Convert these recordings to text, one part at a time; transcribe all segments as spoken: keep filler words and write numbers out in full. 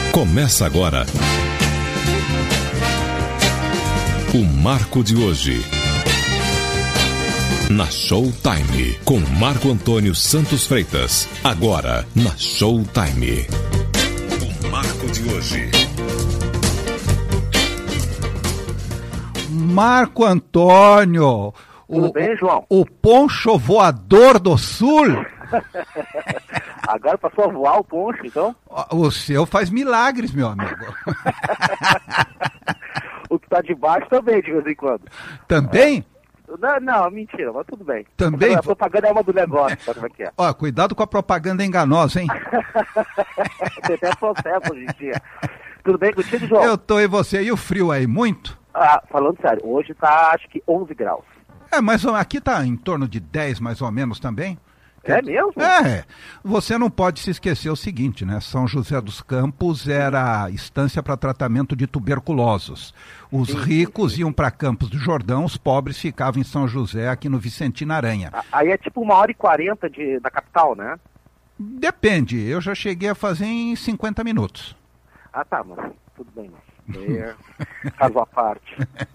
Começa agora o Marco de hoje. Na Showtime, com Marco Antônio Santos Freitas. Agora, na Showtime. O Marco de hoje. Marco Antônio. Tudo o, bem, João? O poncho voador do sul. Agora passou a voar o poncho, então? O seu faz milagres, meu amigo. O que tá de baixo também, de vez em quando. Também? É. Não, não, mentira, mas tudo bem. Também? A propaganda é uma do negócio, sabe como é que é? Ó, cuidado com a propaganda enganosa, hein? Tem até processo hoje em dia. Tudo bem contigo, João? Eu tô e você. E o frio aí, muito? Ah, falando sério, hoje tá, acho que onze graus. É, mas aqui tá em torno de dez, mais ou menos, também. É mesmo? É, você não pode se esquecer o seguinte, né? São José dos Campos era a estância para tratamento de tuberculosos. Os sim, ricos sim, sim. iam para Campos do Jordão, os pobres ficavam em São José, aqui no Vicentino Aranha. Aí é tipo uma hora e quarenta de, da capital, né? Depende, eu já cheguei a fazer em cinquenta minutos. Ah tá, mas tudo bem. É, caso à parte.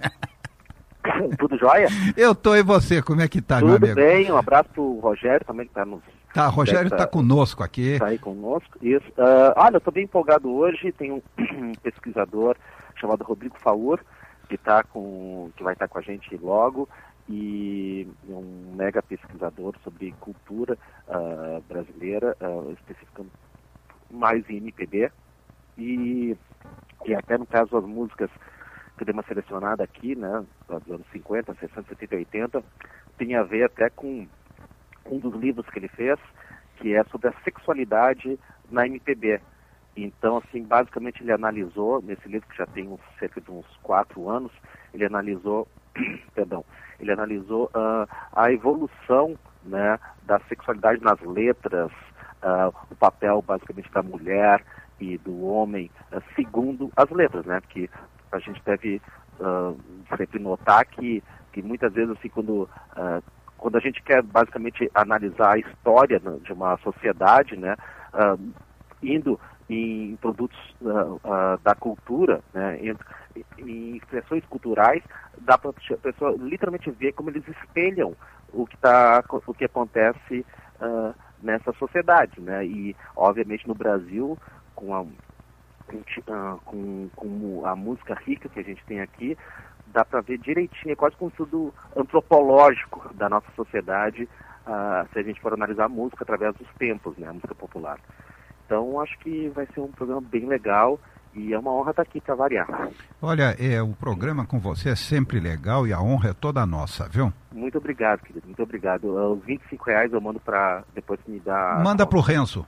Tudo jóia? Eu tô e você, como é que tá, Tudo meu amigo? Tudo bem, um abraço pro Rogério também, que tá nos... Tá, o Rogério tá conosco aqui. Tá aí conosco, isso. Uh, olha, eu tô bem empolgado hoje, tem um, um pesquisador chamado Rodrigo Faur, que, tá com, que vai estar tá com a gente logo, e um mega pesquisador sobre cultura uh, brasileira, uh, especificando mais em M P B, e, e até no caso as músicas que deu uma selecionada aqui, né, dos anos cinquenta, sessenta, setenta e oitenta, tem a ver até com um dos livros que ele fez, que é sobre a sexualidade na M P B. Então, assim, basicamente ele analisou, nesse livro que já tem uns, cerca de uns quatro anos, ele analisou, perdão, ele analisou uh, a evolução, né, da sexualidade nas letras, uh, o papel basicamente da mulher e do homem, uh, segundo as letras, né, porque a gente deve uh, sempre notar que, que muitas vezes, assim, quando, uh, quando a gente quer basicamente analisar a história de uma sociedade, né, uh, indo em produtos uh, uh, da cultura, né, em, em expressões culturais, dá para a pessoa literalmente ver como eles espelham o que, tá, o que acontece uh, nessa sociedade, né, e obviamente no Brasil, com a Com, com, com a música rica que a gente tem aqui, dá para ver direitinho, é quase como um estudo antropológico da nossa sociedade, uh, se a gente for analisar a música através dos tempos, né, a música popular. Então, acho que vai ser um programa bem legal e é uma honra estar aqui para variar. Olha, é, o programa com você é sempre legal e a honra é toda nossa, viu? Muito obrigado, querido, muito obrigado. Os vinte e cinco reais eu mando para depois me dar... Manda para o Renzo.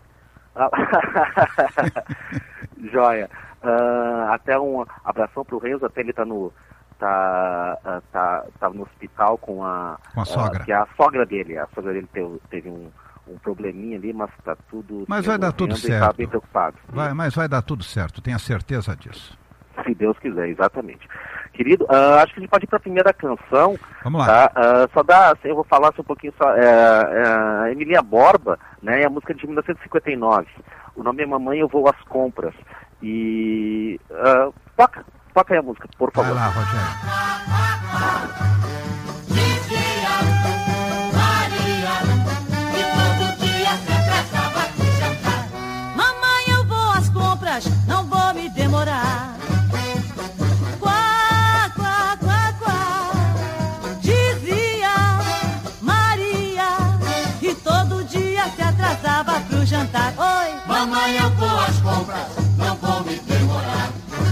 Joia. Uh, até um abração pro Renzo, até ele tá no tá, uh, tá, tá no hospital com a, com a sogra. Uh, que é a sogra dele. A sogra dele teve, teve um, um probleminha ali, mas tá tudo... Mas vai dar tudo certo. Tá bem preocupado. Vai, mas vai dar tudo certo, tenha certeza disso. Se Deus quiser, exatamente. Querido, uh, acho que a gente pode ir para a primeira canção. Vamos lá. Tá? Uh, só dá, assim, eu vou falar assim, um pouquinho só. É, é, Emilinha Borba, né, é a música de mil novecentos e cinquenta e nove. O nome é Mamãe, Eu Vou às Compras. E uh, toca, toca aí a música, por favor. Vai lá, Rogério. Não vou me demorar. Quá, quá, quá, quá, dizia Maria, e todo dia se atrasava pro jantar. Oi, mamãe, eu vou às compras, não vou me demorar.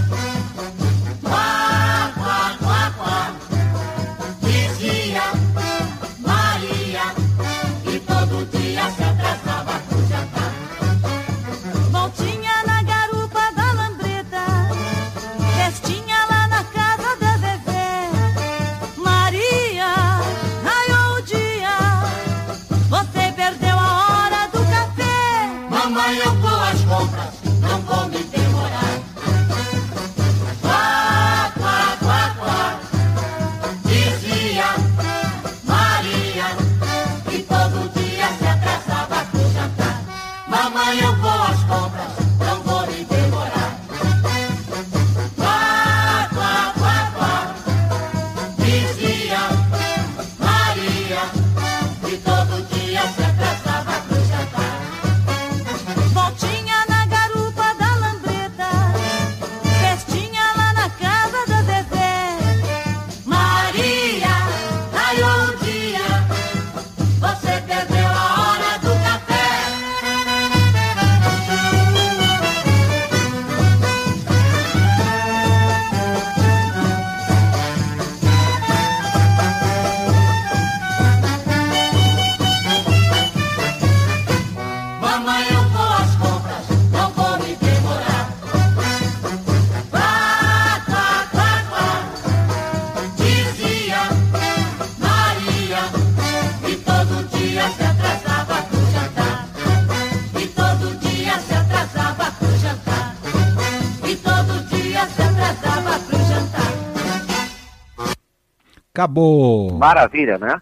Quá, quá, quá, quá, dizia Maria, e todo dia se atrasava pro jantar. Voltinha na garupa da lambreta, festinha lá na casa da Zezé. Maria, raiou o dia, você perdeu a hora do café. Mamãe, eu vou às compras, não vou me demorar. Quá, quá, quá, quá, dizia Maria, e todo dia se atrasava pro jantar. Mamãe, eu vou às compras, não vou me demorar. mamãe, eu vou às compras, não vou me demorar. Quá, quá, quá, quá, dizia Maria, e todo dia se atrasava pro jantar. E todo dia se atrasava pro jantar. E todo dia se atrasava pro jantar. Acabou. Maravilha, né?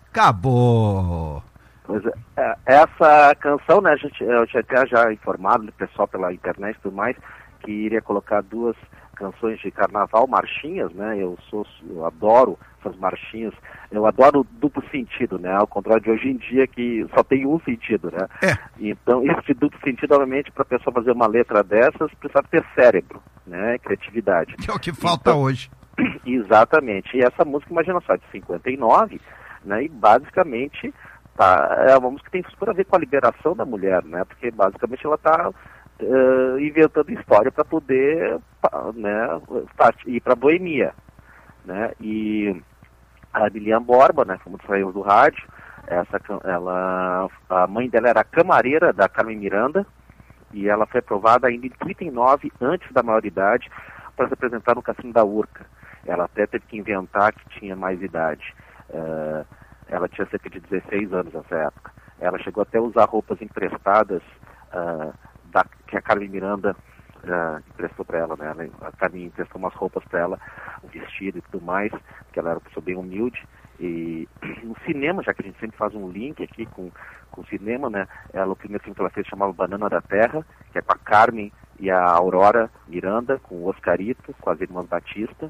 Acabou. Pois é, essa canção, né, a gente, eu tinha até já informado o pessoal pela internet e tudo mais, que iria colocar duas canções de carnaval, marchinhas, né, eu sou, eu adoro essas marchinhas, eu adoro duplo sentido, né, ao contrário de hoje em dia que só tem um sentido, né. É. Então, esse duplo sentido, obviamente, para a pessoa fazer uma letra dessas, precisa ter cérebro, né, criatividade. Que é o que falta então, hoje. Exatamente, e essa música, imagina só, de cinquenta e nove, né, e basicamente tá, é uma música que tem super a ver com a liberação da mulher, né, porque basicamente ela está uh, inventando história para poder, né, ir para a boemia, né, e a Lilian Borba, né, como saímos do rádio, essa, ela, a mãe dela era a camareira da Carmen Miranda, e ela foi aprovada ainda em trinta e nove, antes da maioridade, para se apresentar no Cassino da Urca. Ela até teve que inventar que tinha mais idade. Uh, ela tinha cerca de dezesseis anos nessa época. Ela chegou até a usar roupas emprestadas uh, da, que a Carmen Miranda uh, emprestou para ela, né? Ela, a Carmen emprestou umas roupas para ela, um vestido e tudo mais, porque ela era uma pessoa bem humilde. E no cinema, já que a gente sempre faz um link aqui com, com o cinema, né? Ela, o primeiro filme que ela fez chamava Banana da Terra, que é com a Carmen e a Aurora Miranda, com o Oscarito, com as irmãs Batista.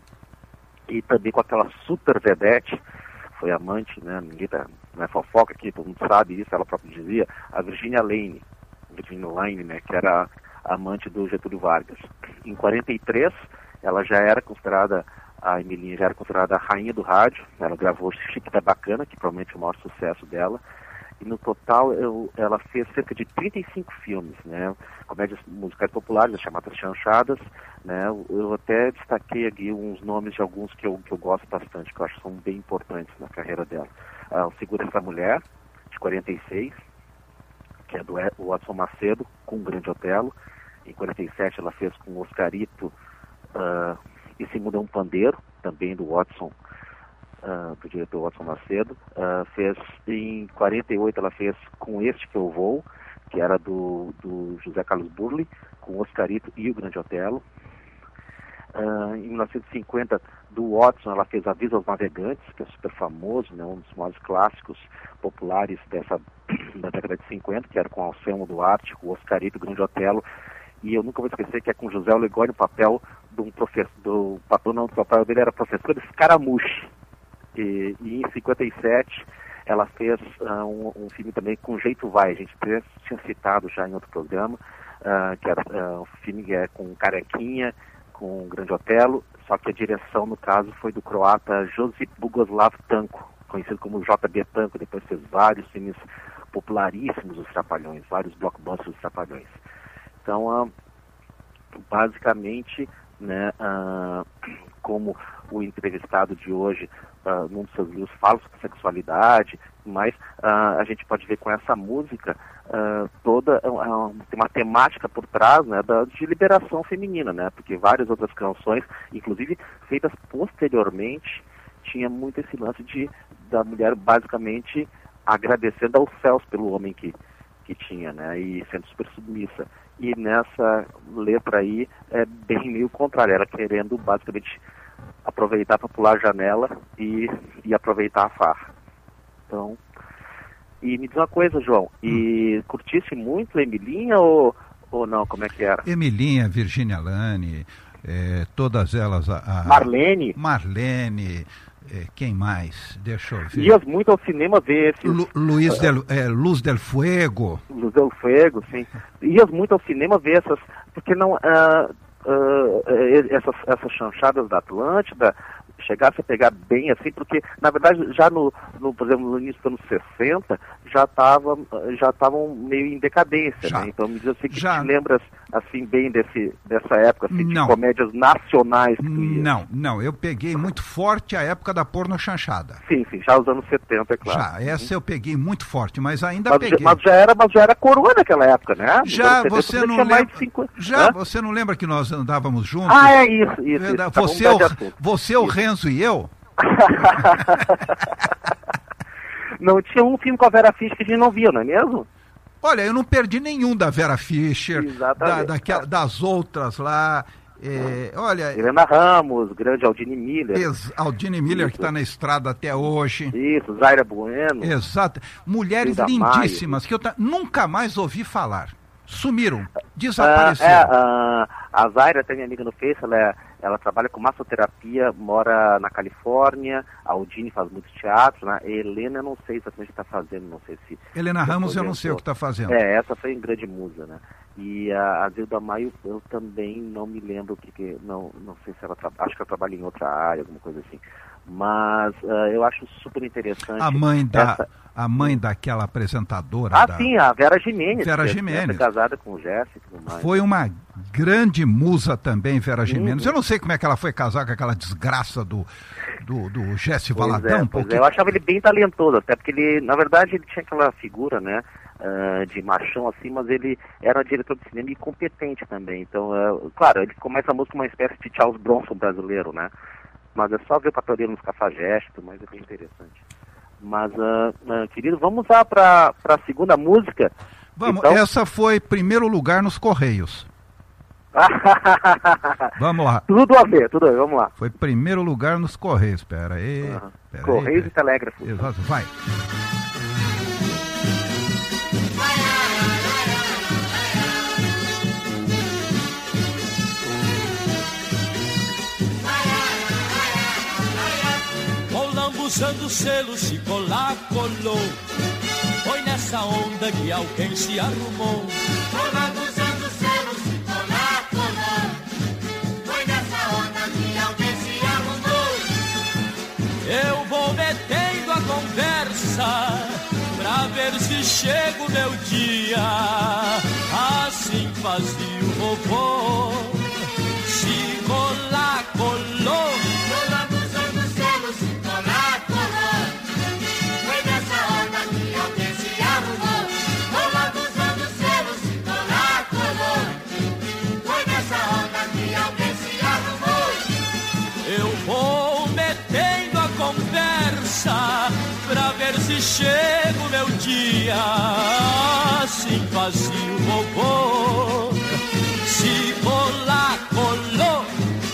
E também com aquela super vedete, foi amante, né, ninguém tá, não é fofoca aqui, todo mundo sabe isso, ela própria dizia, a Virginia Lane, Virginia Lane, né, que era a amante do Getúlio Vargas. Em quarenta e três, ela já era considerada, a Emilinha já era considerada a rainha do rádio, ela gravou Chique da Bacana, que provavelmente é o maior sucesso dela, e no total eu, ela fez cerca de trinta e cinco filmes, né, comédias musicais populares, as chamadas chanchadas, né, eu até destaquei aqui uns nomes de alguns que eu, que eu gosto bastante, que eu acho que são bem importantes na carreira dela. Ah, o Segura Essa Mulher, de quarenta e seis, que é do Watson Macedo, com o Grande Otelo. Em quarenta e sete ela fez com o Oscarito uh, E Se Muda um Pandeiro, também do Watson, Uh, do diretor Watson Macedo. Uh, fez em quarenta e oito ela fez Com Este Que Eu Vou, que era do, do José Carlos Burle, com o Oscarito e o Grande Otelo. Uh, em mil novecentos e cinquenta, do Watson, ela fez Aviso aos Navegantes, que é super famoso, né, um dos maiores clássicos populares dessa, da década de cinquenta, que era com Anselmo Duarte, com o Oscarito e o Grande Otelo. E eu nunca vou esquecer que é com José Olegório, o papel de um professor, do papel não, do papel dele era professor Escaramuche. E, e em cinquenta e sete ela fez uh, um, um filme também com Jeito Vai, a gente tinha citado já em outro programa, uh, que era uh, um filme que é com Carequinha, com o Grande Otelo, só que a direção no caso foi do croata Josip Bogoslav Tanko, conhecido como J B Tanko, depois fez vários filmes popularíssimos dos Trapalhões, vários blockbusters dos Trapalhões. Então, uh, basicamente, né, uh, como o entrevistado de hoje, uh, num dos seus livros, fala sobre sexualidade, mas uh, a gente pode ver com essa música uh, toda uh, tem uma temática por trás, né, da, de liberação feminina, né, porque várias outras canções, inclusive feitas posteriormente, tinha muito esse lance de, da mulher basicamente agradecendo aos céus pelo homem que, que tinha, né, e sendo super submissa. E nessa letra aí é bem meio contrário, ela querendo basicamente aproveitar para pular a janela e, e aproveitar a farra. Então, e me diz uma coisa, João, e hum. curtisse muito a Emilinha ou, ou não, como é que era? Emilinha, Virginia Lane, é, todas elas, a, a Marlene. Marlene, é, quem mais? Deixa eu ver. Ias muito ao cinema ver esse... Lu, Luiz uh, del, é, Luz del Fuego. Luz del Fuego, sim. Ias muito ao cinema ver essas, porque não... Uh, Uh, essas, essas chanchadas da Atlântida chegasse a pegar bem assim, porque na verdade já no, no por exemplo, no início dos anos sessenta já tava, já estavam meio em decadência, Já. né? Então me diz assim que Já. te lembras assim bem desse, dessa época assim, de Não. comédias nacionais que tu ia. Não, não, eu peguei muito forte a época da porno chanchada. Sim, sim, já os anos setenta, é claro. Já, essa eu peguei muito forte, mas ainda Mas, peguei. já- mas já era, mas já era coroa naquela época, né? Nos Já, anos setenta, você já não tinha mais lembra? de cinquenta. Já, Hã? você não lembra que nós andávamos juntos? Ah, é isso, isso. Verdade. isso. Tá, Você, vamos o, mudar de assunto. você, o Renzo e eu? Não tinha um filme com a Vera Fischer que a gente não via, não é mesmo? Olha, eu não perdi nenhum da Vera Fischer, da, Exatamente. daquela- das outras lá. É, olha, Helena Ramos, grande Aldine Miller. ex- Aldine Miller, que Isso. está na estrada até hoje. Isso, Zaira Bueno. Exato. Mulheres Hilda lindíssimas que eu ta- nunca mais ouvi falar. Sumiram, Ah, desapareceram. é, ah, a Zaira, até minha amiga no Face, ela, é- ela trabalha com massoterapia, mora na Califórnia. A Aldine faz muito teatro, né? A Helena, eu não sei exatamente o que está fazendo, não sei se... Helena se Ramos, eu não sei o que aposentou. está fazendo. É, essa foi em grande musa, né? E a, a Zilda Maio, eu também não me lembro o que, que não, não sei se ela trabalha, acho que ela trabalha em outra área, alguma coisa assim. Mas ah, eu acho super interessante. A mãe da, essa- a mãe daquela apresentadora. Ah, da- sim, a Vera Gimenez. Vera que é- Gimenez. é casada com o Jéssica e tudo mais. Foi uma grande musa também, Vera Gimenez. Uhum. Eu não sei como é que ela foi casar com aquela desgraça do, do, do Jesse Pois Valadão. é, pois porque é, eu achava ele bem talentoso, até porque ele, na verdade, ele tinha aquela figura, né, ah, de machão assim, mas ele era um diretor de cinema e competente também. Então, ah, claro, ele começa a música uma espécie de Charles Bronson brasileiro, né? Mas é só ver o papel dele nos Cafajestes, mas é bem interessante. Mas, ah, ah, querido, vamos lá para a segunda música. Vamos, Então- essa foi primeiro lugar nos Correios. Vamos lá. Tudo a ver, tudo a ver, vamos lá. Foi primeiro lugar nos Correios. Espera aí. Aham. Pera Correios aí, e Telégrafos. Exato, vai. Com lambuzando selo se colar, colou. Foi nessa onda que alguém se arrumou. Com lambuzando selo, se colar, colou. Foi nessa onda que alguém se arrumou. Eu vou metendo a conversa pra ver se chega o meu dia. Assim fazia o robô. Se colar, colou. Com lambuzando selo, se colar, colou. Foi nessa onda que alguém se arrumou. Com lambuzando selo, se colar, colou. Foi nessa onda que alguém se arrumou. Eu vou metendo a conversa pra ver se chega o meu dia. Assim fazia o robô. Se colar, colou.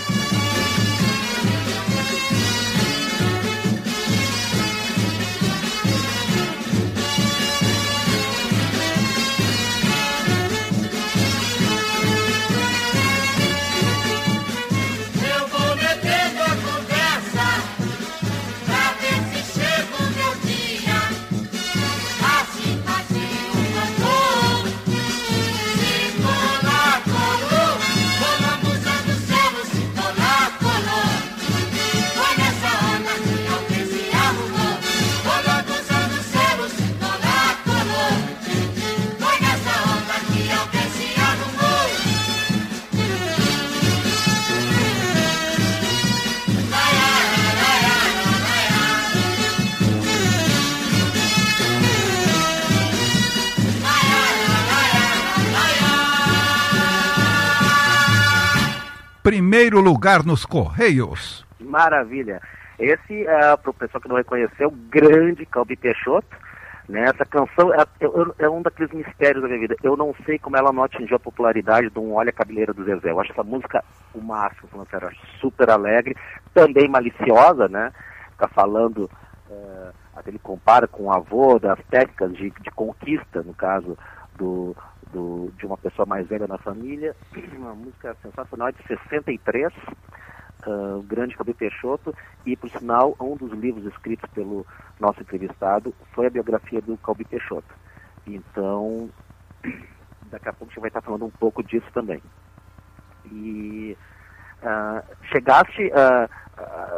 Eu vou metendo a conversa pra ver se chega o meu dia. Assim fazia o robô. Se colar, colou. Com lambuzando selo, se colar, colou. Foi nessa onda que alguém se arrumou. Com lambuzando selo, se colar, colou. Foi nessa onda que alguém se arrumou. Primeiro lugar nos Correios. Maravilha. Esse, é, para o pessoal que não reconheceu, grande Calbi Peixoto. Né? Essa canção é, é- é um daqueles mistérios da minha vida. Eu não sei como ela não atingiu a popularidade de um Olha a Cabeleira do Zezé. Eu acho essa música o máximo, falando sério, eu acho super alegre, também maliciosa, né? Fica falando, é, até ele compara com o avô das técnicas de, de conquista, no caso do, do, de uma pessoa mais velha na família. Uma música sensacional, é de sessenta e três. Uh, o grande Calbi Peixoto, e por sinal um dos livros escritos pelo nosso entrevistado foi a biografia do Calbi Peixoto. Então daqui a pouco a gente vai estar falando um pouco disso também. E uh, chegaste uh, uh,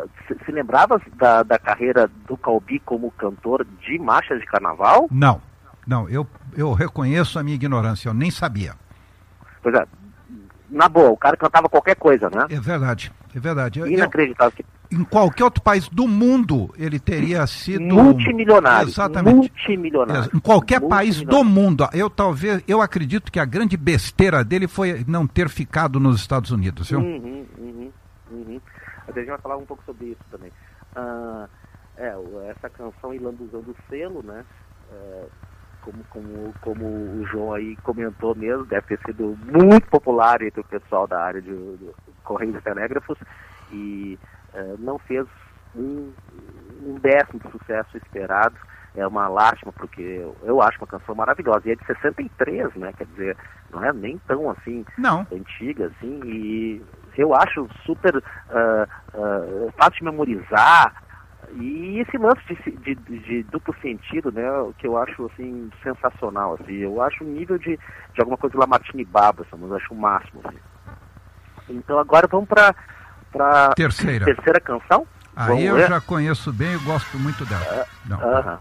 uh, se, se lembrava da, da carreira do Calbi como cantor de marchas de carnaval? Não, não, eu, eu reconheço a minha ignorância, eu nem sabia. Pois é, na boa, o cara cantava qualquer coisa, né? É verdade, é verdade. Eu, Inacreditável. eu, em qualquer outro país do mundo, ele teria sido... Multimilionário. Exatamente. Multimilionário. Em qualquer país do mundo. Eu talvez, eu acredito que a grande besteira dele foi não ter ficado nos Estados Unidos, viu? Uhum, uhum, uhum. A gente vai falar um pouco sobre isso também. Ah, é, essa canção E Lambuzando o Selo, né? É, como, como, como o João aí comentou mesmo, deve ter sido muito popular entre o pessoal da área de, de Correios e Telégrafos, e uh, não fez um, um décimo de sucesso esperado. É uma lástima, porque eu, eu acho uma canção maravilhosa, e é de sessenta e três, né, quer dizer, não é nem tão assim, não. antiga, assim, e eu acho super uh, uh, fácil de memorizar. E esse lance de, de, de duplo sentido, né, que eu acho, assim, sensacional, assim, eu acho o nível de, de alguma coisa do Lamartine Baba, assim, eu acho o máximo, assim. Então agora vamos para para terceira. terceira canção. Aí vamos eu ver? já conheço bem e gosto muito dela. Uh, Não. uh-huh.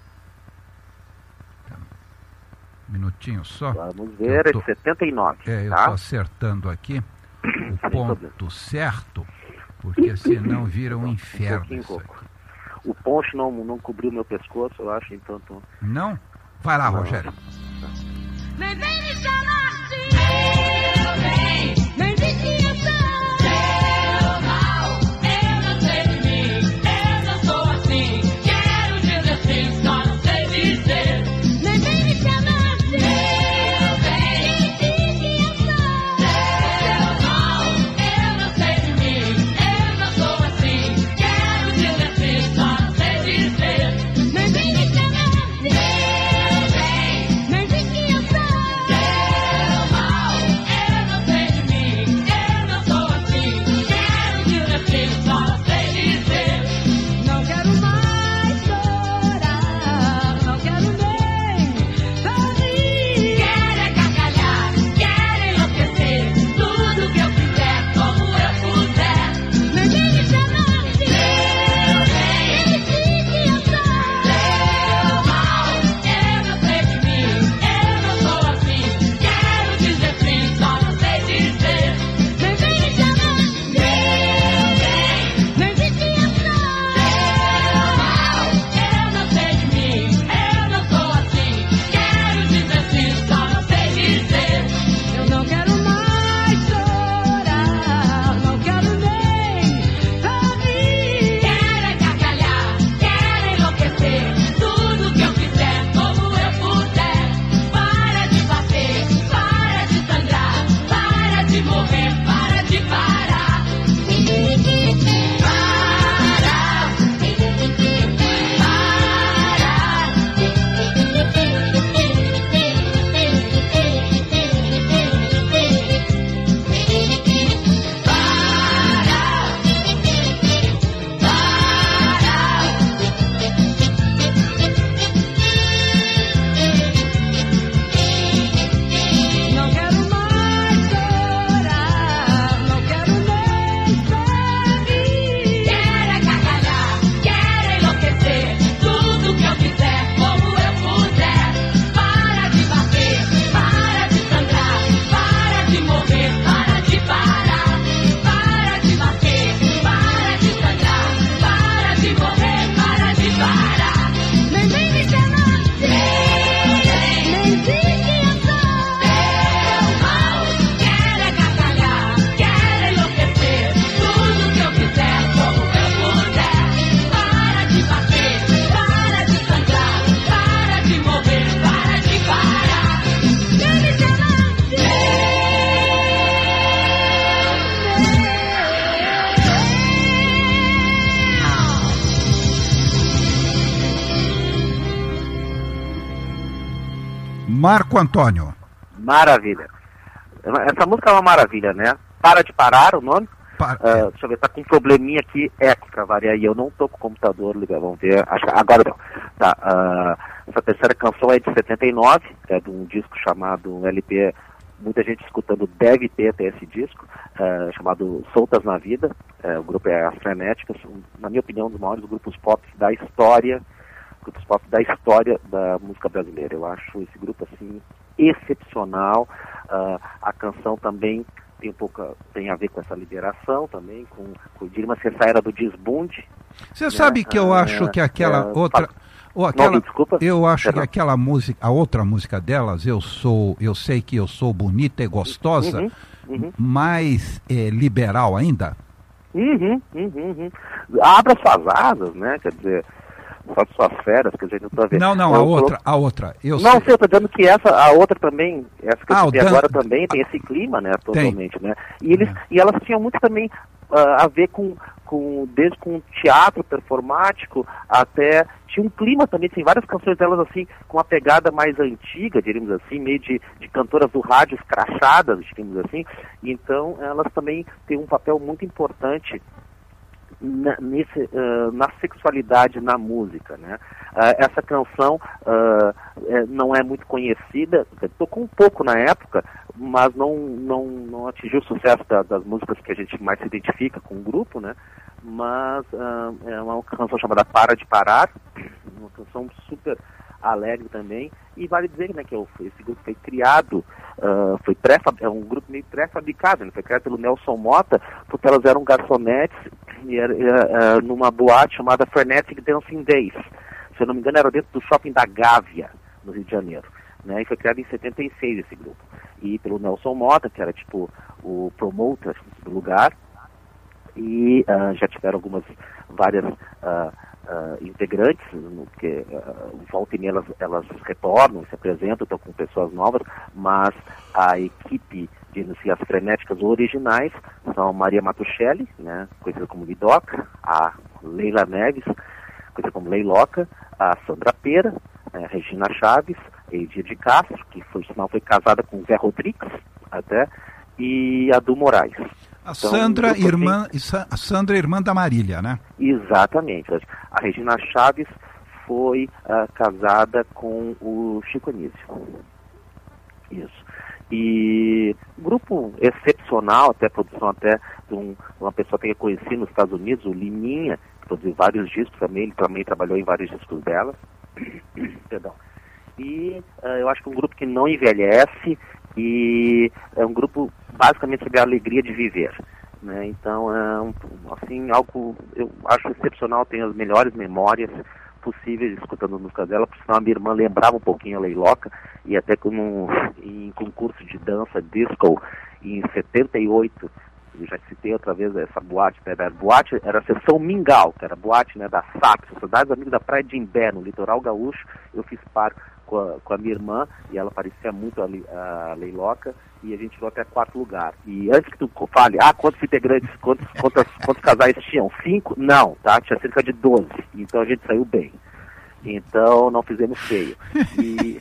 Um minutinho só. Vamos ver, tô, é de setenta e nove, é, tá? eu estou acertando aqui o ponto certo, porque senão vira um inferno. Um isso aqui. O poncho não, não cobriu meu pescoço, eu acho, então... Tô... Não? Vai lá, não. Rogério. Nem vem me chamar de meu bem, nem de que eu sou seu mal. Eu não sei de mim, eu não sou assim. Quero dizer assim, só não sei dizer. Nem vem me chamar de meu bem, nem de que eu sou seu mal. Eu não sei de mim, eu não sou assim. Quero dizer assim, só não sei dizer. Nem vem me chamar de meu bem, nem de que eu sou. Marco Antônio. Maravilha. Essa música é uma maravilha, né? Para de Parar, o nome. Para... Uh, deixa eu ver, tá com um probleminha aqui, eco pra variar, e eu não tô com o computador ligado, vamos ver, acho que agora não. Tá, uh, essa terceira canção é de setenta e nove, é de um disco chamado L P muita gente escutando deve ter até esse disco, uh, chamado Soltas na Vida. Uh, o grupo é As Frenéticas, um, na minha opinião, um dos maiores grupos pop da história, grupos pop da história da música brasileira. Eu acho esse grupo, assim, excepcional. Uh, a canção também tem um pouco, tem a ver com essa liberação também, com, com Dirma essa era do desbunde. Você né? sabe que eu uh, acho que aquela uh, outra... Ou aquela, não, desculpa. Eu acho Perdão. que aquela música, a outra música delas, eu sou, eu sei que eu sou bonita e gostosa, uhum, uhum. mais é, liberal ainda. Uhum, uhum, uhum. Abra suas asas, né? Quer dizer, só suas feras, quer dizer, não tô vendo. Não, não, eu a tô... outra, a outra. Eu não, sei, sei, eu tô dizendo que essa, a outra também, essa que eu ah, citei Dan... agora também tem esse clima, né? Totalmente, tem. né? E, eles, é. e elas tinham muito também uh, a ver com, com, desde com teatro performático até, tinha um clima também, tem várias canções delas assim, com uma pegada mais antiga, diríamos assim, meio de, de cantoras do rádio escrachadas, diríamos assim. Então, elas também têm um papel muito importante Na, nesse, uh, na sexualidade na música, né? Uh, essa canção uh, é, não é muito conhecida, tocou um pouco na época, mas não, não, não atingiu o sucesso da, das músicas que a gente mais se identifica com o grupo, né? Mas uh, é uma canção chamada Para de Parar, uma canção super alegre também, e vale dizer, né, que esse grupo foi criado, uh, foi pré é um grupo meio pré-fabricado, né, foi criado pelo Nelson Mota, porque elas eram garçonetes e era, era, uh, numa boate chamada Frenetic Dancing Days. Se eu não me engano, era dentro do shopping da Gávea, no Rio de Janeiro, né, e foi criado em setenta e seis esse grupo, e pelo Nelson Mota, que era tipo o promoter do lugar, e uh, já tiveram algumas, várias uh, uh, integrantes, porque uh, volta e meia elas, elas retornam, se apresentam, estão com pessoas novas, mas a equipe de as frenéticas originais são Maria Matuchelli, né, conhecida como Lidoca, a Leila Neves, conhecida como Leiloca, a Sandra Pera, a Regina Chaves, a Edir de Castro, que foi, sinal, foi casada com o Zé Rodrigues, até, e a Du Moraes. A então, Sandra, irmã, assim, a Sandra, irmã da Marília, né? Exatamente. A Regina Chaves foi uh, casada com o Chico Anísio. Isso. E grupo excepcional, até produção até de um, uma pessoa que eu conheci nos Estados Unidos, o Liminha, que produziu vários discos também, ele também trabalhou em vários discos dela. Perdão. E uh, eu acho que é um grupo que não envelhece, e é um grupo basicamente sobre a alegria de viver, né? Então é um, assim, algo eu acho excepcional, tenho as melhores memórias possíveis escutando a música dela, por sinal a minha irmã lembrava um pouquinho a Leiloca, e até como em concurso de dança disco em setenta e oito, eu já citei outra vez essa boate, né? Era boate, era a seção Mingau, que era a boate, né, da S A P, Sociedade dos Amigos da Praia de Imbé, no litoral gaúcho. Eu fiz par com a, com a minha irmã, e ela parecia muito a, a Leiloca, e a gente tirou até quarto lugar. E antes que tu fale, ah, quantos integrantes, quantos, quantos, quantos casais tinham? Cinco? Não, tá? Tinha cerca de doze, então a gente saiu bem. Então não fizemos feio. E...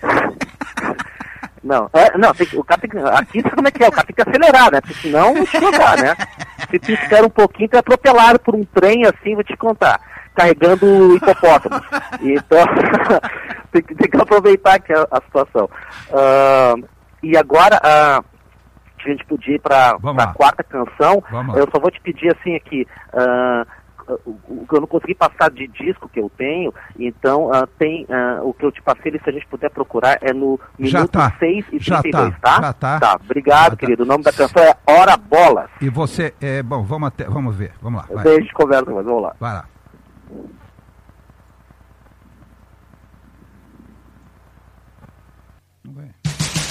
Não, é, não, tem, o cara tem que, aqui sabe como é que é, o cara tem que acelerar, né, porque senão vou te contar, né, se tu espera um pouquinho, tu é atropelado por um trem assim, vou te contar, carregando hipopótamos, então, tem, que, tem que aproveitar aqui a, a situação. Uh, e agora, uh, a gente podia ir para a quarta canção, eu só vou te pedir assim aqui, uh, o que eu não consegui passar de disco que eu tenho, então uh, tem uh, o que eu te passei, se a gente puder procurar, é no minuto tá. seis e trinta e dois, tá? tá? Já tá. Tá, obrigado, já querido. Tá. O nome da canção é Ora Bolas. E você, é, bom, vamos, até, vamos ver, vamos lá. Vai. Daí a gente conversa, mas vamos lá. Vai lá. Vamos ver.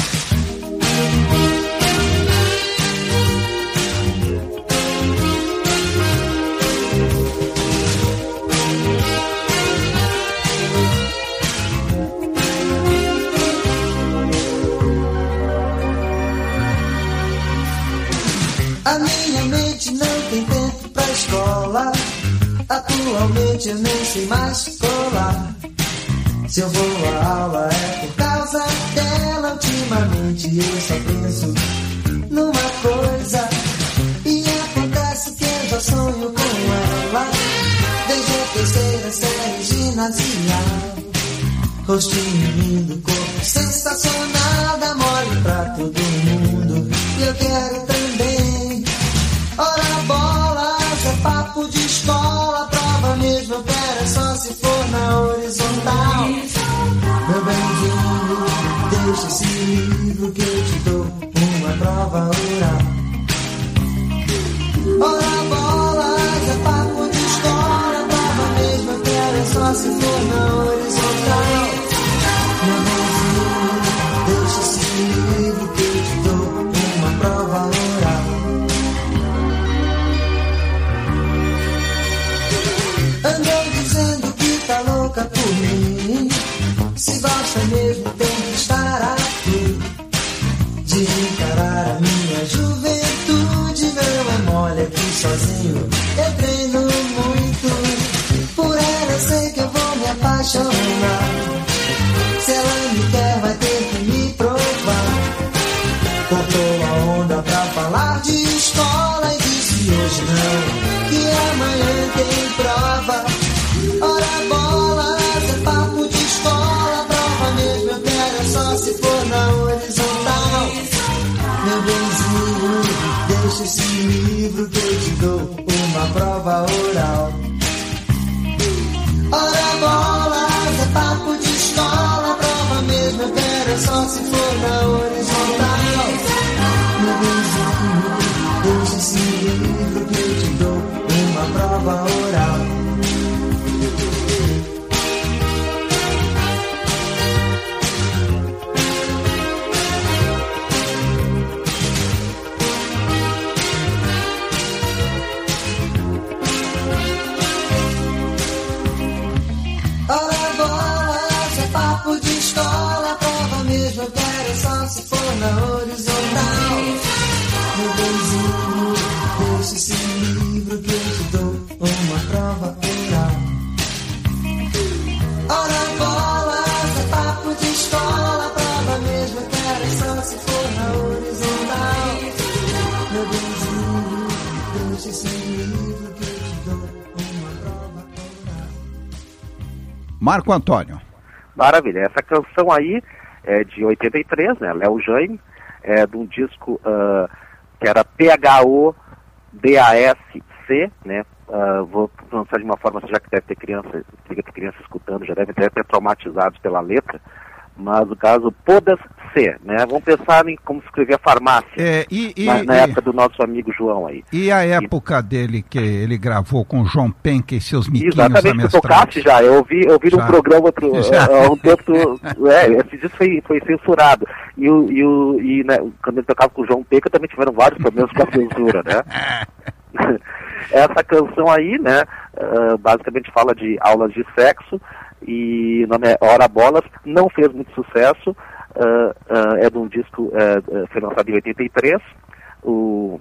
A minha mente não tem tempo pra escola. Atualmente eu nem sei mais colar. Se eu vou à aula é por causa dela. Ultimamente eu só penso numa coisa, e acontece que eu já sonho com ela desde a terceira série ginasial. Rostinho lindo, corpo sensacional, dá mole pra todo mundo. de encarar a minha juventude. Não é mole aqui sozinho, eu treino muito. Por ela eu sei que eu vou me apaixonar. Se ela me quer, vai ter que me provar. Cortou a onda pra falar de escola e disse hoje não, que amanhã tem prova. Ora bolas, é papo de escola, prova mesmo eu quero é só se for na horizontal. Meu benzinho, deixa esse livro que eu te dou uma prova oral. Ora bolas, é papo de escola, prova mesmo eu quero é só se for na horizontal. Meu benzinho, deixa esse livro que eu te dou uma prova oral. Ora bolas, é papo de escola, prova mesmo eu quero só se for na horizontal. Meu benzinho, deixa esse livro que eu te dou uma prova oral. Ora bolas, é papo de escola, prova mesmo eu quero só se for na horizontal. Meu benzinho, deixa esse livro que eu te dou uma prova oral. Marco Antônio. Maravilha. Essa canção aí é de oitenta e três, né? Léo Jaime, é de um disco uh, que era P H O D A S C, né? Uh, vou pronunciar de uma forma, já que deve ter criança, deve ter criança escutando, já deve ter, ter traumatizados pela letra, mas o caso Podas C, né? Vamos pensar em como escrever farmácia, É, e, e, na, na e- época do nosso amigo João aí. E a época dele que ele gravou com o João Penca e seus miquinhos Exatamente, tu tocasse amestrados? já, eu ouvi, eu ouvi Já. num programa outro, Já. há um tempo, tu- é, esse disco foi, foi censurado, e, o, e, o, e né, quando ele tocava com o João Penca também tiveram vários problemas com a censura, né? Essa canção aí, né, uh, basicamente fala de aulas de sexo, e o nome é Ora Bolas, não fez muito sucesso, uh, uh, é de um disco, uh, uh, foi lançado em oitenta e três, o...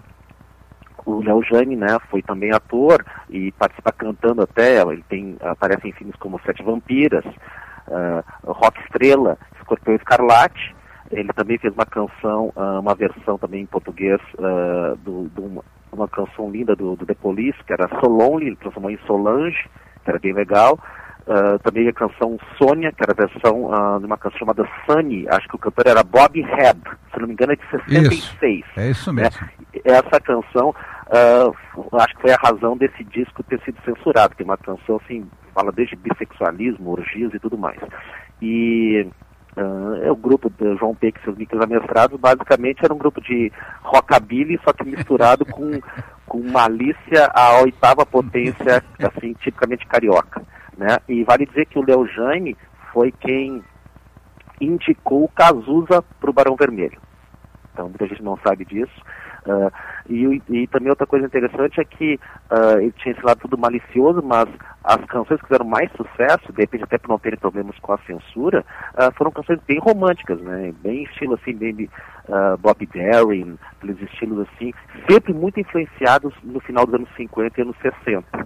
O Léo Jaime, né, foi também ator e participa cantando até, ele tem, aparece em filmes como Sete Vampiras, uh, Rock Estrela, Escorpião Escarlate. Ele também fez uma canção, uh, uma versão também em português, uh, do, do uma, uma canção linda do, do The Police, que era So Lonely, ele transformou em Solange, que era bem legal. Uh, também a canção Sônia, que era a versão uh, de uma canção chamada Sunny, acho que o cantor era Bob Hebb, se não me engano é de sessenta e seis. Isso, é isso né? mesmo. Essa canção, uh, acho que foi a razão desse disco ter sido censurado, que é uma canção assim, fala desde bissexualismo, orgias e tudo mais. E uh, é o grupo do João Penca e seus micos amestrados, basicamente era um grupo de rockabilly, só que misturado com, com malícia à oitava potência, assim, tipicamente carioca, né? E vale dizer que o Léo Jaime foi quem indicou o Cazuza para o Barão Vermelho. Então muita gente não sabe disso. Uh, e, e também outra coisa interessante é que uh, ele tinha esse lado tudo malicioso, mas as canções que fizeram mais sucesso, de repente até por não terem problemas com a censura, uh, foram canções bem românticas, né? Bem estilo assim, bem uh, Bob Dylan, aqueles estilos assim, sempre muito influenciados no final dos anos cinquenta e anos sessenta.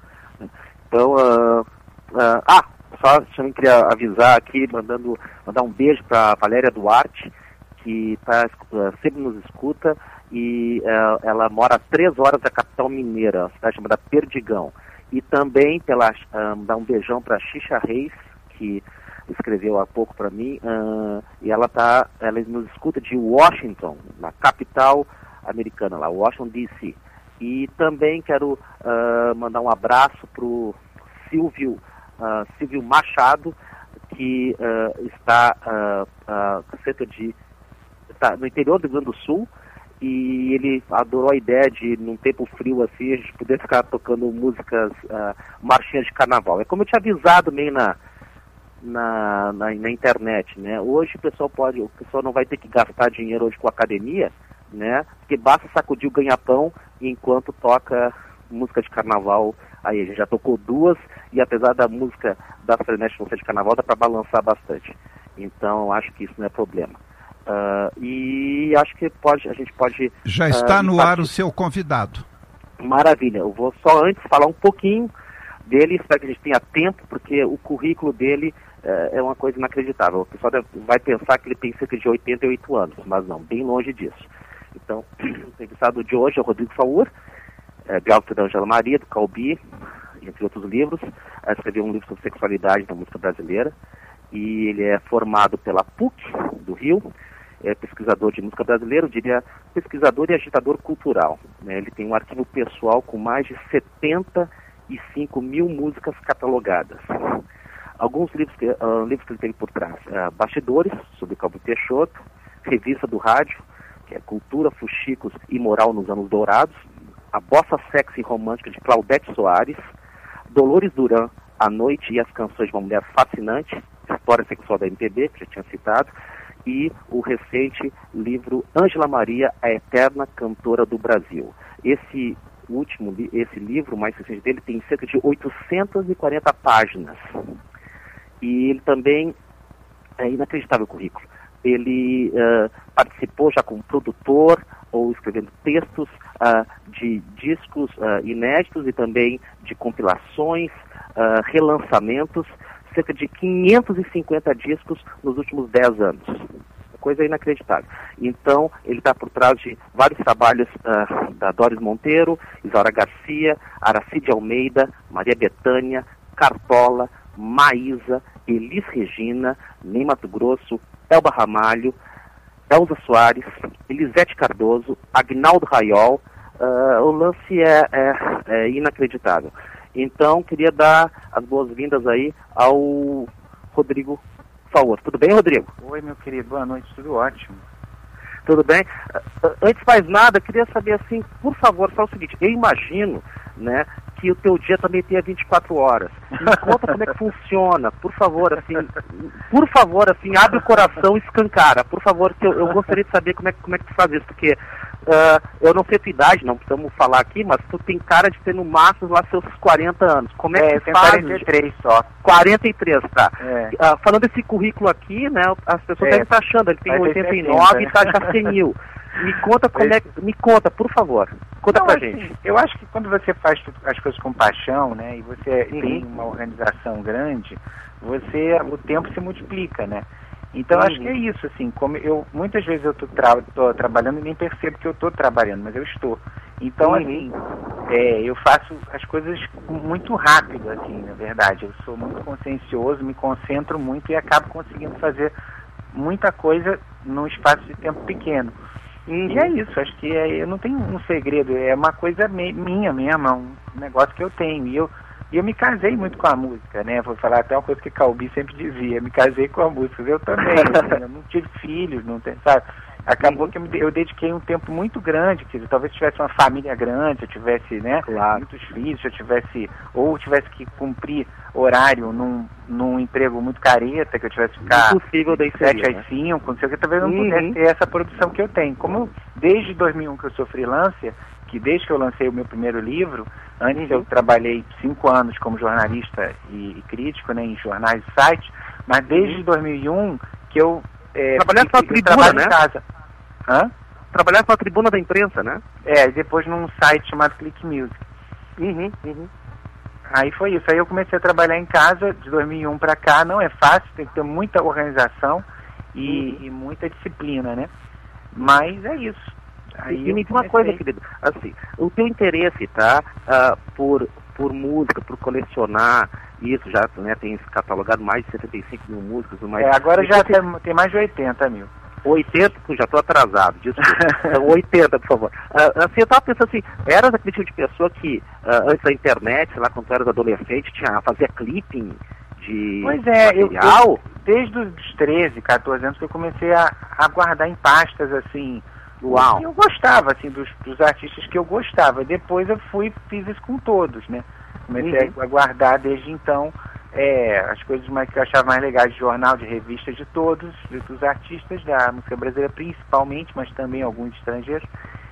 Então, uh, uh, ah, só também queria avisar aqui, mandando, mandar um beijo para Valéria Duarte, que tá, uh, sempre nos escuta, e uh, ela mora a três horas da capital mineira, uma cidade chamada Perdigão. E também pela, uh, dar um beijão para Xixa Reis, que escreveu há pouco para mim, uh, e ela tá, ela nos escuta de Washington, na capital americana, lá, Washington D C. E também quero uh, mandar um abraço para o Silvio, uh, Silvio Machado, que uh, está uh, uh, cerca de, está no interior do Rio Grande do Sul, e ele adorou a ideia de, num tempo frio assim, a gente poder ficar tocando músicas, uh, marchinhas de carnaval. É como eu tinha avisado meio na, na, na, na internet, né? Hoje o pessoal pode, o pessoal não vai ter que gastar dinheiro hoje com academia, né? Porque basta sacudir o ganha-pão enquanto toca música de carnaval. Aí a gente já tocou duas, e apesar da música da frenética não ser de carnaval, dá para balançar bastante. Então acho que isso não é problema. Uh, e acho que pode, a gente pode... Já está uh, no ar o seu convidado. Maravilha. Eu vou só antes falar um pouquinho dele, espero que a gente tenha tempo, porque o currículo dele uh, é uma coisa inacreditável. O pessoal deve, vai pensar que ele tem cerca de oitenta e oito anos, mas não, bem longe disso. Então, o entrevistado de hoje é o Rodrigo Faur, é, biógrafo da Ângela Maria, do Calbi, entre outros livros. Uh, escreveu um livro sobre sexualidade na música brasileira. E ele é formado pela P U C do Rio, é pesquisador de música brasileira, eu diria pesquisador e agitador cultural. Né? Ele tem um arquivo pessoal com mais de setenta e cinco mil músicas catalogadas. Alguns livros que, uh, livros que ele tem por trás, uh, Bastidores, sobre Calbi Peixoto, Revista do Rádio, que é Cultura, Fuxicos e Moral nos Anos Dourados, A Bossa Sexy Romântica de Claudete Soares, Dolores Duran, A Noite e as Canções de uma Mulher Fascinante, História Sexual da M P B, que já tinha citado, e o recente livro Ângela Maria, a Eterna Cantora do Brasil. Esse último, esse livro mais recente dele tem cerca de oitocentas e quarenta páginas. E ele também, é inacreditável o currículo, ele uh, participou já como produtor ou escrevendo textos uh, de discos uh, inéditos e também de compilações, uh, relançamentos, cerca de quinhentos e cinquenta discos nos últimos dez anos. Coisa inacreditável. Então, ele está por trás de vários trabalhos uh, da Doris Monteiro, Isaura Garcia, Aracide Almeida, Maria Bethânia, Cartola, Maísa, Elis Regina, Ney Mato Grosso, Elba Ramalho, Elza Soares, Elisete Cardoso, Agnaldo Raiol. Uh, o lance é, é, é inacreditável. Então, queria dar as boas-vindas aí ao Rodrigo Faur. Tudo bem, Rodrigo? Oi, meu querido. Boa noite. Tudo ótimo. Tudo bem? Uh, antes de mais nada, queria saber assim, por favor, só o seguinte, eu imagino, né, que o teu dia também tenha vinte e quatro horas. Me conta como é que funciona, por favor, assim, por favor, assim, abre o coração e escancara, por favor, que eu, eu gostaria de saber como é, como é que tu faz isso, porque uh, eu não sei a tua idade, não precisamos falar aqui, mas tu tem cara de ter no máximo lá seus quarenta anos. Como é, é que tu faz? quarenta e três só. quarenta e três, tá. É. Uh, falando desse currículo aqui, né, as pessoas É. devem estar achando, ele tem Vai ter oitenta e setenta, nove e né? tá já senil. Me conta como é, me conta, por favor. Conta Não, pra assim, gente. eu acho que quando você faz tudo- as coisas com paixão, né, e você Uhum. tem uma organização grande, você, o tempo se multiplica, né? Então, Uhum. acho que é isso, assim, como eu, muitas vezes eu tô, tra tô trabalhando e nem percebo que eu tô trabalhando, mas eu estou. Então, Uhum. assim, é, eu faço as coisas muito rápido, assim, na verdade. Eu sou muito consciencioso, me concentro muito e acabo conseguindo fazer muita coisa num espaço de tempo pequeno. Uhum. E é isso, acho que é, eu não tenho um segredo, é uma coisa me, minha mesmo, é um negócio que eu tenho. E eu, e eu me casei muito com a música, né? Vou falar até uma coisa que Calbi sempre dizia, me casei com a música. Eu também, assim, eu não tive filhos, não tem, sabe? Acabou que eu, me, eu dediquei um tempo muito grande, quer dizer, talvez tivesse uma família grande, se eu tivesse, né, Claro. muitos filhos, se eu tivesse, ou tivesse que cumprir horário num, num emprego muito careta, que eu tivesse que ficar Impossível daí sete seria, né? às cinco, não sei o que, talvez eu não Uhum. pudesse ter essa produção que eu tenho. Como eu, desde dois mil e um que eu sou freelancer, que desde que eu lancei o meu primeiro livro, antes Uhum. eu trabalhei cinco anos como jornalista e, e crítico, né, em jornais e sites, mas desde Uhum. dois mil e um que eu... É, Trabalhando na eu tribuna, trabalho né? em casa. Hã? Trabalhar com a tribuna da imprensa, né? É, e depois num site chamado Click Music. Uhum, uhum. Aí foi isso, aí eu comecei a trabalhar em casa de dois mil e um pra cá, não é fácil, tem que ter muita organização e, Uhum. e muita disciplina, né? Mas é isso. Aí e eu me diz uma comecei- coisa, querido, assim, o teu interesse, tá, ah, por, por música, por colecionar isso, já, né, tem catalogado mais de setenta e cinco mil músicas, mais... É, agora E já você- tem, tem mais de oitenta mil. oitenta, já estou atrasado, desculpa. Então, oitenta, por favor. Ah, assim, eu estava pensando assim, eras aquele tipo de pessoa que, ah, antes da internet, sei lá, quando tu eras adolescente, tinha, fazia clipping de Pois é, eu, material? eu, desde os treze, quatorze anos que eu comecei a, a guardar em pastas, assim, Uau. e eu gostava, assim, dos, dos artistas que eu gostava. Depois eu fui, fiz isso com todos, né? Comecei Uhum. a guardar desde então é, as coisas mais que eu achava mais legais de jornal, de revista, de todos, de- dos artistas da música brasileira principalmente, mas também alguns estrangeiros.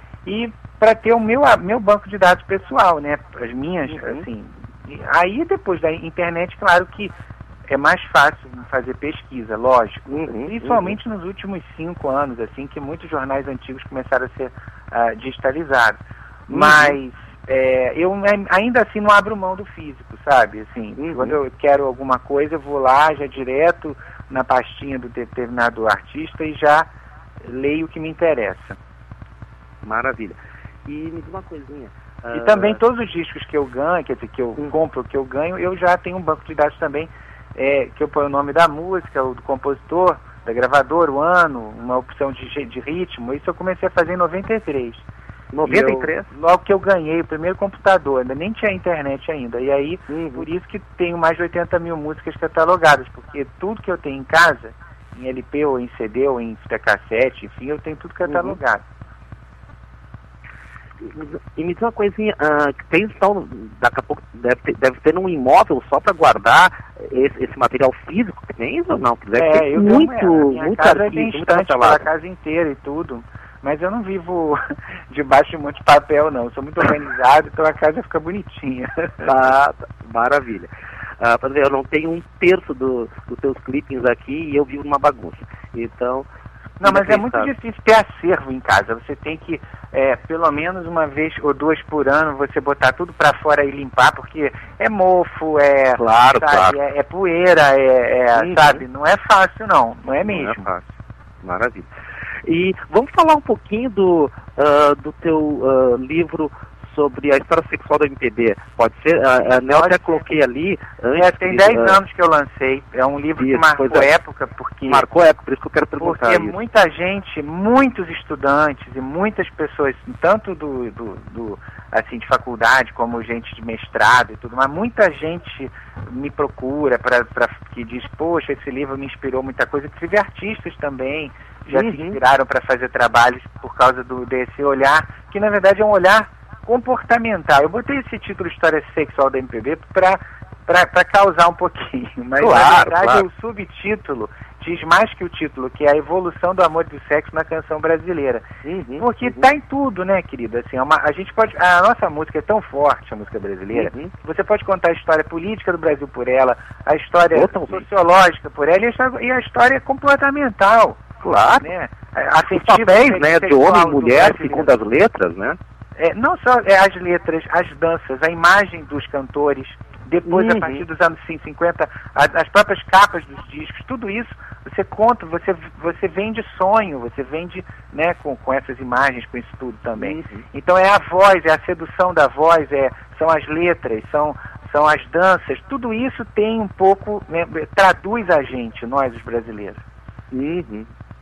E para ter o meu, a- meu banco de dados pessoal, né? As minhas, Uhum. assim. E aí depois da internet, claro que é mais fácil fazer pesquisa, lógico. Uhum, Principalmente nos últimos cinco anos, assim, que muitos jornais antigos começaram a ser uh, digitalizados. Uhum. Mas é, eu ainda assim não abro mão do físico, sabe? Assim, Uhum. quando eu quero alguma coisa, eu vou lá já direto na pastinha do determinado artista e já leio o que me interessa. Maravilha. E me diz uma coisinha. E ah, também todos os discos que eu ganho, quer dizer, que eu Hum. compro, que eu ganho, eu já tenho um banco de dados também, é, que eu ponho o nome da música, o do compositor, da gravadora, o ano, uma opção de, ge- de ritmo. Isso eu comecei a fazer em noventa e três. noventa e três? E eu, logo que eu ganhei o primeiro computador, ainda nem tinha internet ainda. E aí, Uhum. por isso que tenho mais de oitenta mil músicas catalogadas, porque tudo que eu tenho em casa, em L P ou em C D ou em fita cassete, enfim, eu tenho tudo catalogado. E me diz uma coisinha, ah, que tem então, daqui a pouco deve ter, deve ter um imóvel só para guardar esse, esse material físico que tem isso ou não? Deve É, ter eu muito, tenho, a minha muito casa arquivo, tem muita estante pela papelada. casa inteira e tudo, mas eu não vivo debaixo de muito papel, não. Eu sou muito organizado, então a casa fica bonitinha. Tá, tá, maravilha. Ah, pra ver, eu não tenho um terço do, dos teus clippings aqui e eu vivo numa bagunça. Então... Não, mas é muito inacreditável. difícil ter acervo em casa. Você tem que, é, pelo menos uma vez ou duas por ano, você botar tudo pra fora e limpar, porque é mofo, é, Claro, sabe, claro. é, é poeira, é, é, Uhum. sabe? Não é fácil, não. Não é Não é mesmo. fácil. Maravilha. E vamos falar um pouquinho do, ah, do teu ah, livro sobre a história sexual da M P B. Pode ser? A, a Nel até coloquei ali antes. É, tem dez ah, anos que eu lancei. É um livro Isso, que marcou pois é. época, porque... Marcou época, por isso que eu quero perguntar Porque isso. muita gente, muitos estudantes e muitas pessoas, tanto do, do, do, assim, de faculdade como gente de mestrado e tudo, mas muita gente me procura para que diz, poxa, esse livro me inspirou muita coisa. Inclusive artistas também já Uhum. se inspiraram para fazer trabalhos por causa do, desse olhar, que na verdade é um olhar comportamental. Eu botei esse título História Sexual da M P B para para causar um pouquinho, mas Claro, na verdade claro. o subtítulo diz mais que o título, que é a evolução do amor e do sexo na canção brasileira. Uhum, Porque uhum. tá em tudo, né, querida? Assim, é uma, a gente pode, a nossa música é tão forte, a música brasileira, Uhum. que você pode contar a história política do Brasil por ela, a história Totalmente. sociológica por ela e a história, e a história comportamental, Claro. né? Os Afetiva, papéis, né, de sexual homem e do mulher, brasileiro. segundo as letras, né? É, não só é, as letras, as danças, a imagem dos cantores, depois Uhum. a partir dos anos cinquenta, as, as próprias capas dos discos, tudo isso você conta, você, você vende sonho, você vende, né, com, com essas imagens, com isso tudo também. Uhum. Então é a voz, é a sedução da voz, é, são as letras, são, são as danças, tudo isso tem um pouco, né, traduz a gente, nós os brasileiros. Uhum.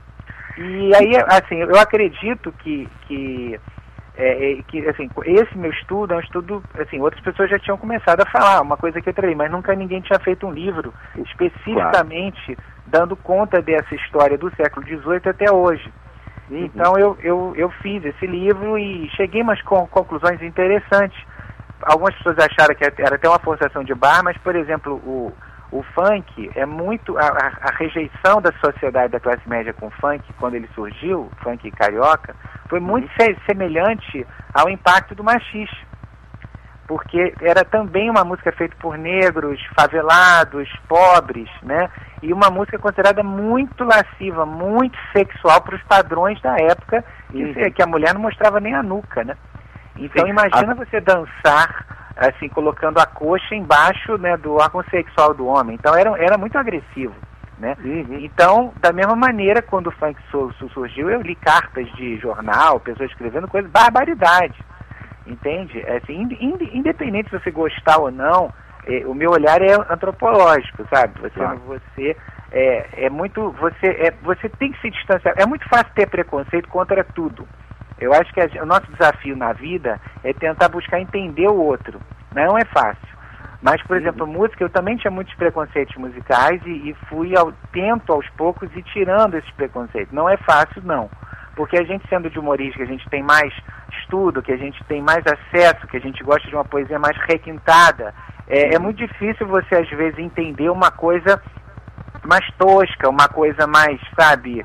E aí, assim, eu acredito que, que, é, é, que assim, esse meu estudo é um estudo, assim, outras pessoas já tinham começado a falar, uma coisa que eu traí, mas nunca ninguém tinha feito um livro especificamente dando conta dessa história do século dezoito até hoje. Uhum. Então eu, eu, eu fiz esse livro e cheguei a umas con- conclusões interessantes. Algumas pessoas acharam que era até uma forçação de barra, mas, por exemplo, o, o funk é muito... A, a, a rejeição da sociedade da classe média com o funk, quando ele surgiu, funk carioca, foi muito se, semelhante ao impacto do machiste. Porque era também uma música feita por negros, favelados, pobres, né? E uma música considerada muito lasciva, muito sexual para os padrões da época, que, Uhum. que a mulher não mostrava nem a nuca, né? Então Sim. imagina A- você dançar, assim, colocando a coxa embaixo, né, do órgão sexual do homem. Então era, era muito agressivo, né? Uhum. Então, da mesma maneira, quando o funk su- su- surgiu, eu li cartas de jornal, pessoas escrevendo coisas, barbaridade. Entende? É assim, ind- ind- independente se você gostar ou não, eh, o meu olhar é antropológico, sabe? Você, Claro. você é, é muito, você, é, você tem que se distanciar. É muito fácil ter preconceito contra tudo. Eu acho que a- o nosso desafio na vida é tentar buscar entender o outro. Não é fácil. Mas, por exemplo, música, eu também tinha muitos preconceitos musicais e, e fui ao, tento aos poucos ir tirando esses preconceitos. Não é fácil, não. Porque a gente, sendo de humorista, que a gente tem mais estudo, que a gente tem mais acesso, que a gente gosta de uma poesia mais requintada, é, é muito difícil você, às vezes, entender uma coisa mais tosca, uma coisa mais, sabe,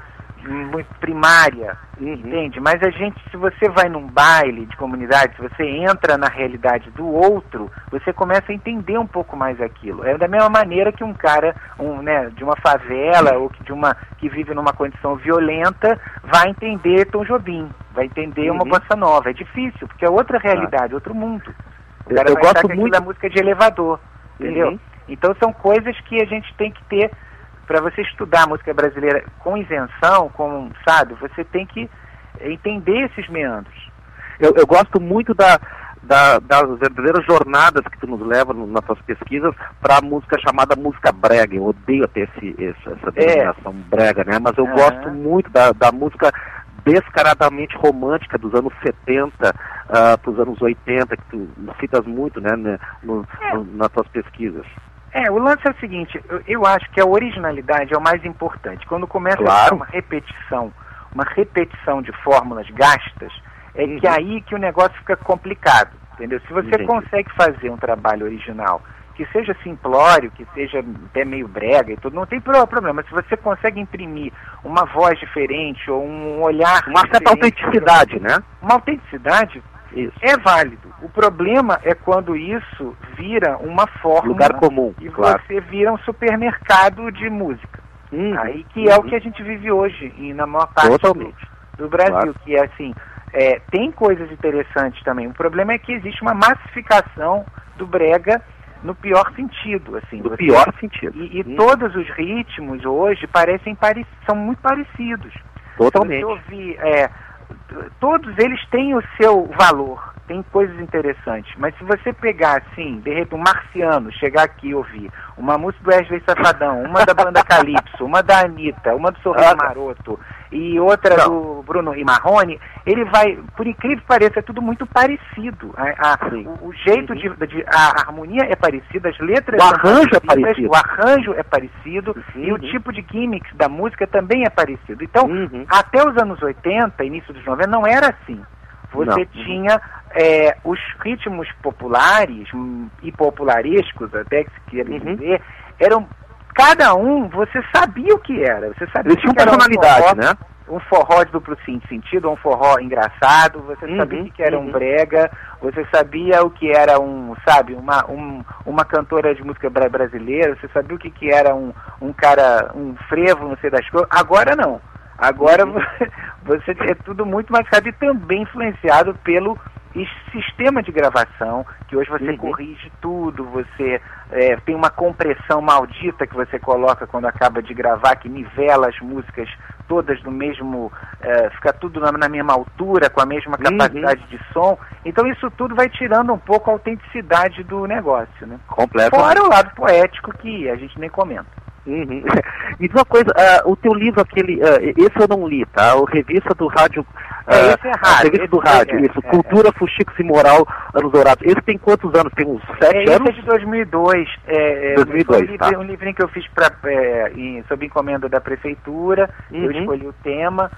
muito primária, Uhum. entende? Mas a gente, se você vai num baile de comunidade, se você entra na realidade do outro, você começa a entender um pouco mais aquilo. É da mesma maneira que um cara, um, né, de uma favela ou que, de uma, que vive numa condição violenta vai entender Tom Jobim, vai entender uma Uhum. bossa nova. É difícil, porque é outra realidade, outro mundo. O Eu- cara eu vai gosto achar que aquilo muito- é música de elevador, entendeu? Uhum. Então são coisas que a gente tem que ter para você estudar a música brasileira com isenção, com, sabe, você tem que entender esses meandros. Eu, eu gosto muito da, da- das verdadeiras jornadas que tu nos leva no- nas tuas pesquisas para a música chamada música brega. Eu odeio até esse, esse- essa denominação brega, né? Mas eu Aham. gosto muito da, da música descaradamente romântica dos anos setenta para os anos oitenta, que tu citas muito, né, né, no- É. no- nas tuas pesquisas. É, o lance é o seguinte, eu, eu acho que a originalidade é o mais importante. Quando começa a Claro. ter uma repetição, uma repetição de fórmulas gastas, é Uhum. que aí que o negócio fica complicado, entendeu? Se você Entendi. consegue fazer um trabalho original, que seja simplório, que seja até meio brega e tudo, não tem pro- problema. Se você consegue imprimir uma voz diferente ou um olhar Uma certa diferente, autenticidade, né? uma autenticidade, Isso. é válido. O problema é quando isso vira uma fórmula Lugar comum, e claro. você vira um supermercado de música. Uhum. Aí que é o Uhum. que a gente vive hoje e na maior parte Totalmente. do, do Brasil, Claro. que é assim, é, tem coisas interessantes também. O problema é que existe uma massificação do brega no pior sentido, assim. No Você- pior sentido. E, e Uhum. todos os ritmos hoje parecem pare- são muito parecidos. Totalmente. Se você ouvir, é, t- todos eles têm o seu valor, tem coisas interessantes, mas se você pegar assim, de repente um marciano, chegar aqui e ouvir uma música do Wesley Safadão, uma da banda Calypso, uma da Anitta, uma do Sorriso Ah, Maroto e outra não. do Bruno e Marrone, ele vai, por incrível que pareça, é tudo muito parecido. A, a- Sim. o, o jeito Uhum. de, de- a harmonia é parecida, as letras O são arranjo é parecidas, parecido. o arranjo é parecido e o Uhum. tipo de gimmicks da música também é parecido. Então, Uhum. até os anos oitenta, início dos noventa, não era assim. Você Não. Uhum. tinha é, os ritmos populares hum, e popularescos, até que se queira Uhum. dizer, eram cada um, você sabia o que era. Você sabia Eles tinham que era um personalidade, forró, né? um forró de duplo sen- sentido, um forró engraçado, você Uhum, sabia o que que era um uhum. brega, você sabia o que era um, sabe, uma, um, uma cantora de música bra- brasileira, você sabia o que que era um, um cara, um frevo, não sei das coisas. Agora não. Agora Uhum. você é tudo muito mais rápido e também influenciado pelo es- sistema de gravação, que hoje você Uhum. corrige tudo, você é, tem uma compressão maldita que você coloca quando acaba de gravar, que nivela as músicas todas no mesmo, é, fica tudo na, na mesma altura, com a mesma Uhum. capacidade de som. Então isso tudo vai tirando um pouco a autenticidade do negócio, né? Completo. Fora o lado poético que a gente nem comenta. Uhum. Me diz uma coisa, ah, o teu livro, aquele, ah, esse eu não li, tá? O Revista do Rádio. É, ah, esse é raro, a Revista esse do é- Rádio, é, isso. é, Cultura, Fuxicos e Moral, Anos Dourados. Esse tem quantos anos? Tem uns É, sete esse anos? é de dois mil e dois. É, é, dois mil e dois, foi um, livro, tá. um livrinho que eu fiz pra, é, em, sob encomenda da prefeitura. Eu Uhum. escolhi o tema,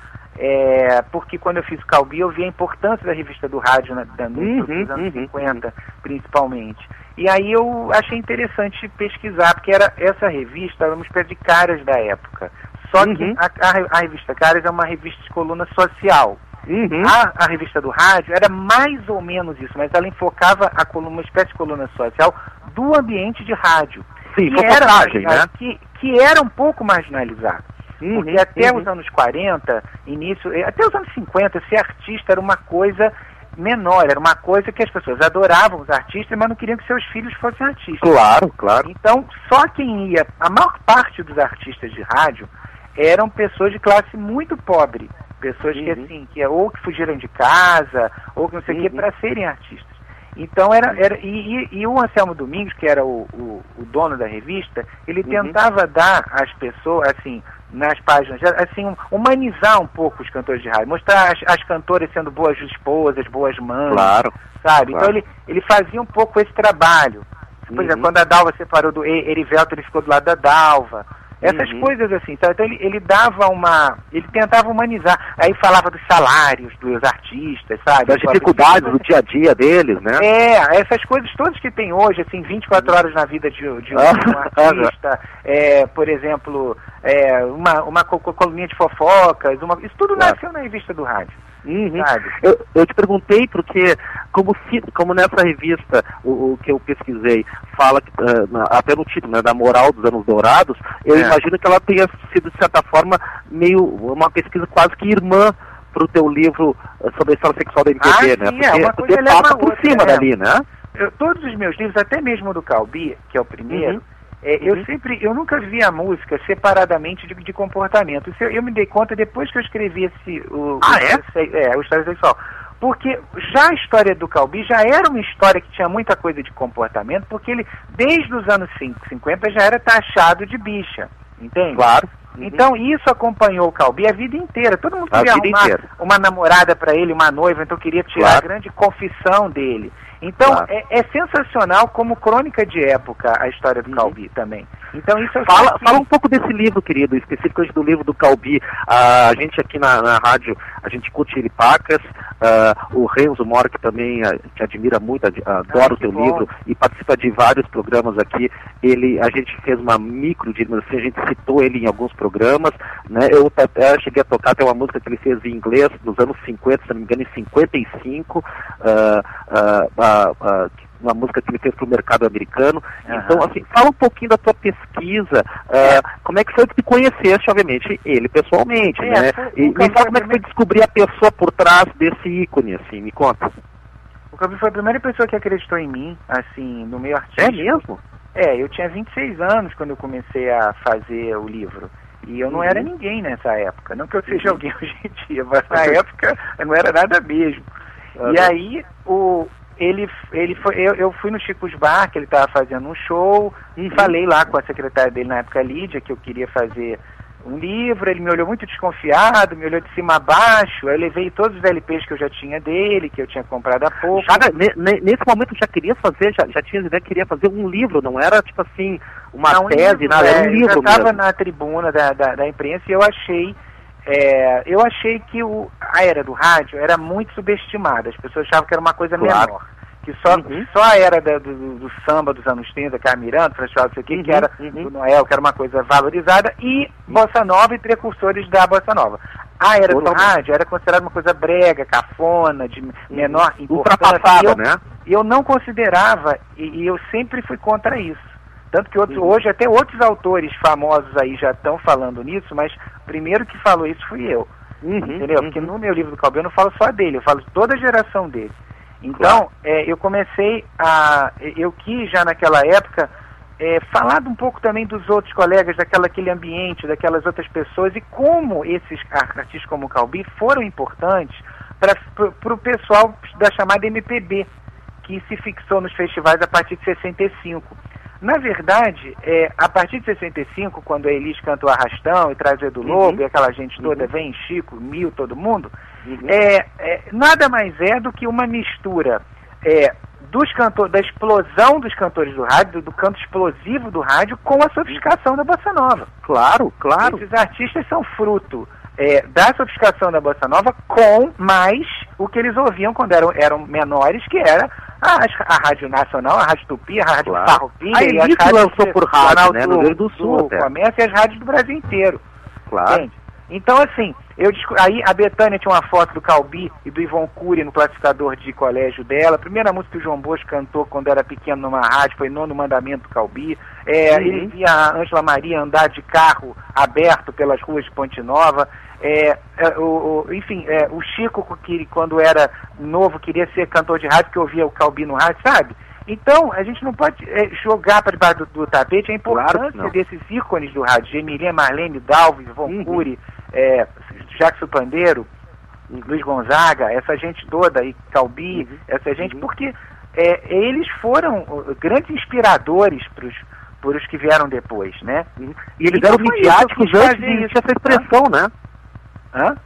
é, porque quando eu fiz o Calbi, eu vi a importância da revista do rádio na, da, nos, Uhum, nos anos uhum. cinquenta, principalmente. E aí eu achei interessante pesquisar, porque era, essa revista era uma espécie de Caras da época. Só que Uhum. a, a, a revista Caras é uma revista de coluna social. Uhum. A, a revista do rádio era mais ou menos isso, mas ela enfocava a coluna, uma espécie de coluna social do ambiente de rádio. Sim, que era, fotografagem, marginal- né? que, que era um pouco marginalizado. Uhum, Porque até uhum. os anos quarenta, início, eh, até os anos cinquenta, ser artista era uma coisa menor, era uma coisa que as pessoas adoravam os artistas, mas não queriam que seus filhos fossem artistas. Claro, claro. Então, só quem ia, a maior parte dos artistas de rádio eram pessoas de classe muito pobre, pessoas que Uhum. assim, que ou que fugiram de casa, ou que não sei o que, Uhum. para serem artistas. Então era, era e, e, e o Anselmo Domingos, que era o, o, o dono da revista, ele Uhum. tentava dar às pessoas, assim, nas páginas, assim, um- humanizar um pouco os cantores de rádio, mostrar as, as cantoras sendo boas esposas, boas mães, Claro. sabe? Claro. Então ele, ele fazia um pouco esse trabalho. Por Uhum. exemplo, quando a Dalva separou do E- Erivelto, ele ficou do lado da Dalva. Essas Uhum. coisas assim, sabe? Então ele, ele dava uma... Ele tentava humanizar. Aí falava dos salários dos artistas, sabe? Das dificuldades do dia a dia deles, né? É, essas coisas todas que tem hoje, assim, vinte e quatro horas na vida de, de um, Ah, um artista, é, por exemplo, é, uma, uma co- co- coluninha de fofocas, uma, isso tudo Claro. nasceu na revista do rádio. Uhum. Sabe? Eu, eu te perguntei porque, como, fi- como nessa revista, o, o que eu pesquisei, fala, que, eh, na- até no título, né, da moral dos anos dourados, eu É. imagino que ela tenha sido, de certa forma, meio uma pesquisa quase que irmã para o teu livro eh, sobre a história sexual da M P B, Ah, né? sim, Porque, é, uma porque coisa leva passa a por outra, cima é. dali, né? Eu- todos os meus livros, até mesmo do Calbi, que é o primeiro, Uhum. é, eu Uhum. sempre, eu nunca vi a música separadamente de, de comportamento. Isso eu, eu me dei conta depois que eu escrevi esse, o, Ah, o, é? É, o História Sexual. Porque já a história do Calbi já era uma história que tinha muita coisa de comportamento, porque ele, desde os anos cinquenta, já era taxado de bicha, entende? Claro. Uhum. Então isso acompanhou o Calbi a vida inteira. Todo mundo A queria vida arrumar inteira. uma namorada para ele, uma noiva, então queria tirar Claro. a grande confissão dele. Então Claro. é, é sensacional como crônica de época a história do Uhum. Calbi também. Então isso eu Fala, sempre- fala um pouco desse livro, querido, especificamente do livro do Calbi. Ah, a gente aqui na, na rádio, a gente curte ele pacas. Ah, o Renzo Mora, que também ah, te admira muito, ad- adora Ah, o que teu bom. livro e participa de vários programas aqui. Ele, a gente fez uma micro de assim, a gente citou ele em alguns programas, né? Eu até cheguei a tocar até uma música que ele fez em inglês nos anos cinquenta, se não me engano, em cinquenta e cinco. ah, ah, ah, ah, uma música que ele fez para o mercado americano. Aham. Então, assim, fala um pouquinho da tua pesquisa, ah, como é que foi que tu conheceste, obviamente, ele pessoalmente, É, né? foi- E o me Calbi fala como é que foi foi descobrir a pessoa por trás desse ícone, assim, me conta. O Calbi foi a primeira pessoa que acreditou em mim, assim, no meio artístico. É mesmo? É, eu tinha vinte e seis anos quando eu comecei a fazer o livro. E eu não Uhum. era ninguém nessa época. Não que eu seja alguém hoje em dia, mas na época eu não era nada mesmo. Uhum. E aí, o, ele, ele foi, eu, eu fui no Chico's Bar, que ele estava fazendo um show, e falei lá com a secretária dele na época, Lídia, que eu queria fazer um livro. Ele me olhou muito desconfiado, me olhou de cima a baixo. Aí eu levei todos os L Ps que eu já tinha dele, que eu tinha comprado há pouco. Já, ne- ne- nesse momento já queria fazer, já, já tinha ideia que queria fazer um livro, não era tipo assim, uma Não, um tese, livro, nada, é, era um livro eu já estava mesmo. na tribuna da, da, da imprensa e eu achei, é, eu achei que o, a era do rádio era muito subestimada. As pessoas achavam que era uma coisa Claro. menor. Que só, Uhum. só a era da- do, do- do samba dos anos trinta, que era Miranda, Festival, não sei o quê, que Uhum, era uhum. do Noel, que era uma coisa valorizada, e Bossa Nova e precursores da Bossa Nova. A era do Totalmente. rádio era considerada uma coisa brega, cafona, de menor importância. Ultrapassada, E eu- né? e eu não considerava, e, e eu sempre fui contra isso. Tanto que outros, Uhum. hoje até outros autores famosos aí já estão falando nisso, mas o primeiro que falou isso fui eu. Uhum, Entendeu? uhum. Porque no meu livro do Calbi eu não falo só dele, eu falo de toda a geração dele. Então, é, eu comecei a... Eu quis já naquela época é, falar um pouco também dos outros colegas, daquela, aquele ambiente, daquelas outras pessoas, e como esses artistas como o Calbi foram importantes para o pessoal da chamada M P B, que se fixou nos festivais a partir de sessenta e cinco. Na verdade, é, a partir de sessenta e cinco, quando a Elis canta o Arrastão e traz o Edu Lobo, Uhum. e aquela gente toda Uhum. vem, Chico, Mil, todo mundo, Uhum. é, é, nada mais é do que uma mistura é, dos cantor, da explosão dos cantores do rádio, do, do canto explosivo do rádio, com a sofisticação da Bossa Nova. Claro, claro. Esses artistas são fruto é, da sofisticação da Bossa Nova com mais o que eles ouviam quando eram, eram menores, que era a, a Rádio Nacional, a Rádio Tupi, a Rádio Claro. Farroupilha A e Elis as rádios lançou por rádio, Jornal né, no Rio Grande do Sul até. Comércio e as rádios do Brasil inteiro. Claro. Entende? Então, assim, eu desco- aí a Betânia tinha uma foto do Calbi e do Ivon Cury no classificador de colégio dela. A primeira música que o João Bosco cantou quando era pequeno numa rádio foi Nono Mandamento do Calbi. É, Uhum. Ele via a Ângela Maria andar de carro aberto pelas ruas de Ponte Nova. É, é, o, o- enfim, é, o Chico, que quando era novo queria ser cantor de rádio, que ouvia o Calbi no rádio, sabe? Então, a gente não pode é, jogar para debaixo do, do tapete a importância Claro que não. desses ícones do rádio, Emilia, Marlene, Dalvis, Ivon Uhum. Cury, é, Jackson Pandeiro, Luiz Gonzaga, essa gente toda aí, Calbi, Uhum. essa gente, Uhum. porque é, eles foram uh, grandes inspiradores para os que vieram depois, né? E eles Então eram foi isso, eu midiáticos quis antes fazer de isso. existir essa expressão, né? Hã?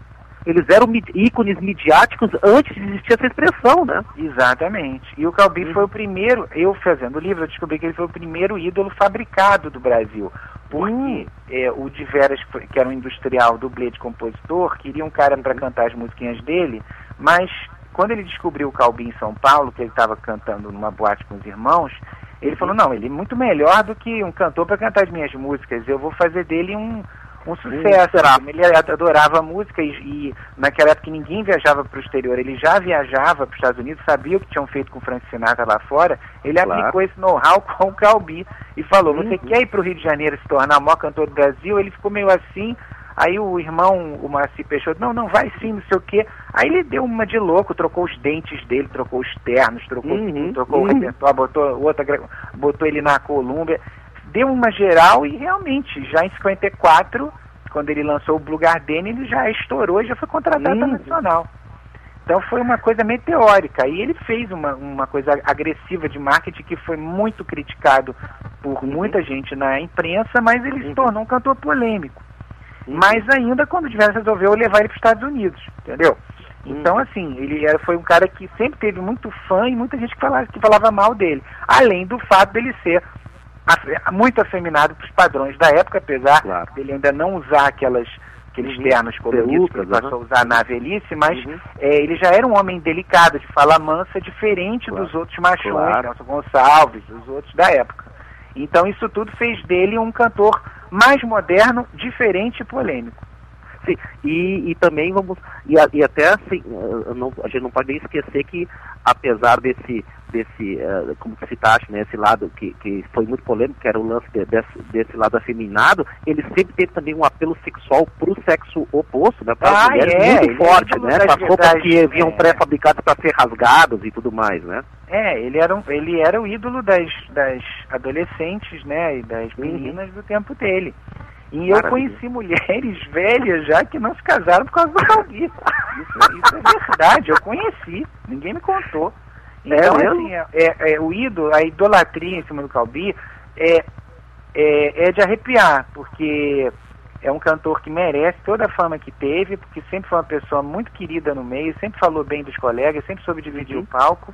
eles eram mi- ícones midiáticos antes de existir essa expressão, né? Exatamente. E o Calbi foi o primeiro, eu fazendo o livro, eu descobri que ele foi o primeiro ídolo fabricado do Brasil. Porque Hum. é, o de Veras, que foi- que era um industrial, dublê de compositor, queria um cara para cantar as musiquinhas dele, mas quando ele descobriu o Calbi em São Paulo, que ele estava cantando numa boate com os irmãos, ele falou, não, ele é muito melhor do que um cantor para cantar as minhas músicas, eu vou fazer dele um, um sucesso. Hum, ele adorava a música e, e naquela época ninguém viajava para o exterior, ele já viajava para os Estados Unidos, sabia o que tinham feito com o Frank Sinatra lá fora, ele Claro. aplicou esse know-how com o Calbi e falou, você Uhum. quer ir para o Rio de Janeiro se tornar o maior cantor do Brasil? Ele ficou meio assim, aí o irmão, o Moacir Peixoto, não, não, vai sim, não sei o quê. Aí ele deu uma de louco, trocou os dentes dele, trocou os ternos, trocou, Uhum, trocou uhum. o repertório, botou, outra, gra- botou ele na Colômbia, deu uma geral e realmente, já em cinquenta e quatro, quando ele lançou o Blue Gardenia, ele já estourou e já foi contratado Uhum. nacional. Então foi uma coisa meteórica. E ele fez uma, uma coisa agressiva de marketing que foi muito criticado por Uhum. muita gente na imprensa, mas ele se tornou um cantor polêmico. Uhum. Mais ainda quando o Diverso resolveu levar ele para os Estados Unidos, entendeu? Então, assim, ele era, foi um cara que sempre teve muito fã e muita gente que falava, que falava mal dele. Além do fato dele ser afe- muito afeminado para os padrões da época, apesar Claro. dele ainda não usar aquelas, aqueles Uhum. ternos coloridos que ele Perucas, passou a uhum. usar na velhice, mas Uhum. é, ele já era um homem delicado, de fala mansa, diferente Claro. dos outros machões, Claro. Nelson Gonçalves, os outros da época. Então isso tudo fez dele um cantor mais moderno, diferente e polêmico. Sim, e, e também vamos, e, a- e até assim, eh, não, a gente não pode nem esquecer que, apesar desse, desse eh, como que citaste, né, esse lado que, que foi muito polêmico, que era o lance de- desse, desse lado afeminado, ele sempre teve também um apelo sexual para o sexo oposto, né, para as Ah, mulheres, é, muito ele é forte, ídolo né, das com as roupas verdades, que vinham é. pré-fabricadas para ser rasgadas e tudo mais, né? É, ele era, um, ele era o ídolo das, das adolescentes, né, e das Uhum. meninas do tempo dele. E eu Maravilha. conheci mulheres velhas já que não se casaram por causa do Calbi. Isso, isso é verdade, eu conheci, ninguém me contou. Então, É mesmo? assim, é, é- é o ídolo, a idolatria em cima do Calbi é, é, é de arrepiar, porque é um cantor que merece toda a fama que teve, porque sempre foi uma pessoa muito querida no meio, sempre falou bem dos colegas, sempre soube dividir Uhum. o palco,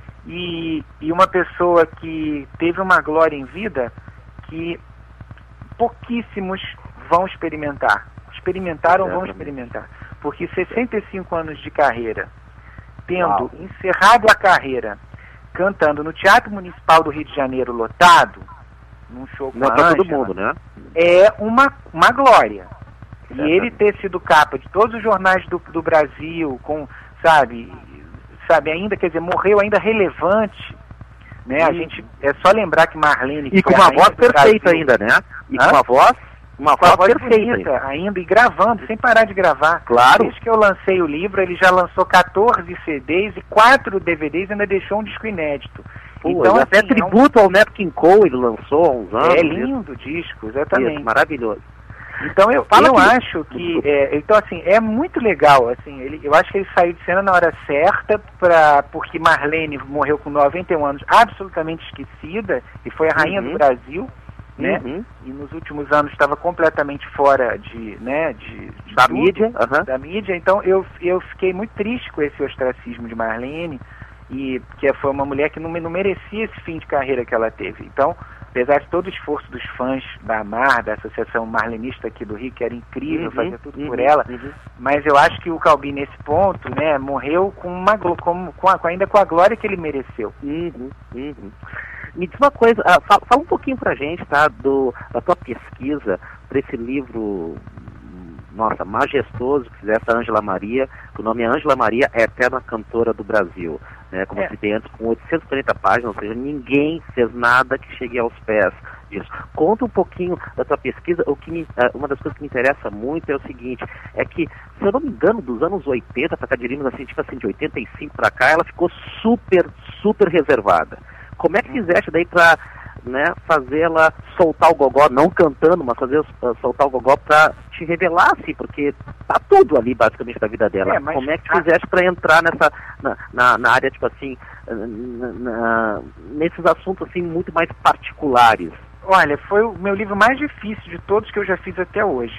e, e uma pessoa que teve uma glória em vida que pouquíssimos vão experimentar. Experimentaram ou vão Exatamente. experimentar. Porque sessenta e cinco anos de carreira, tendo Uau. encerrado a carreira, cantando no Teatro Municipal do Rio de Janeiro lotado, num show com Não é a para todo Ângela, mundo, né? é uma, uma glória. E Exatamente. ele ter sido capa de todos os jornais do, do Brasil, com, sabe, sabe, ainda, quer dizer, morreu ainda relevante, né? A Hum. gente, é só lembrar que Marlene... que E com foi a uma rainha voz do perfeita Brasil, ainda, né? E Hã? com uma voz, uma com a voz, voz perfeita bonita ainda. ainda, e gravando, sem parar de gravar. Claro. Desde que eu lancei o livro, ele já lançou quatorze C Ds e quatro D V Ds e ainda deixou um disco inédito. Pô, então, e até assim, é um- tributo ao Nat King Cole ele lançou há uns anos. é isso, lindo o disco, exatamente. isso, maravilhoso. Então eu, Fala eu que- acho que é, então assim é muito legal, assim, ele, eu acho que ele saiu de cena na hora certa, pra, porque Marlene morreu com noventa e um anos, absolutamente esquecida, e foi a rainha Uhum. do Brasil, né? Uhum. E nos últimos anos estava completamente fora de, né, de, de Da tudo, mídia, aham. da mídia. Então eu eu fiquei muito triste com esse ostracismo de Marlene, e que foi uma mulher que não, não merecia esse fim de carreira que ela teve. Então, apesar de todo o esforço dos fãs da AMAR, da Associação Marlenista aqui do Rio, que era incrível, Uhum, fazer tudo uhum, por ela, uhum. mas eu acho que o Calbi, nesse ponto, né, morreu com uma, glo- com, com a- com- ainda com a glória que ele mereceu. Uhum, uhum. Me diz uma coisa, ah, fala, fala um pouquinho pra gente, tá, do, da tua pesquisa para esse livro, hum, nossa, majestoso, que fizesse a Ângela Maria, que o nome é Ângela Maria, é a eterna cantora do Brasil, né, como É. eu citei antes, com oitocentas e quarenta páginas, ou seja, ninguém fez nada que chegue aos pés disso. Conta um pouquinho da tua pesquisa. O que me, ah, uma das coisas que me interessa muito é o seguinte, é que, se eu não me engano, dos anos oitenta para cá, diríamos assim, tipo assim, de oitenta e cinco para cá, ela ficou super, super reservada. Como é que fizeste daí para, né, fazer ela soltar o gogó, não cantando, mas fazer uh, soltar o gogó para te revelar, assim, porque tá tudo ali basicamente da vida dela. É, mas Como é que a- fizeste para entrar nessa, na, na, na área, tipo assim, na- na- nesses assuntos assim muito mais particulares? Olha, foi o meu livro mais difícil de todos que eu já fiz até hoje.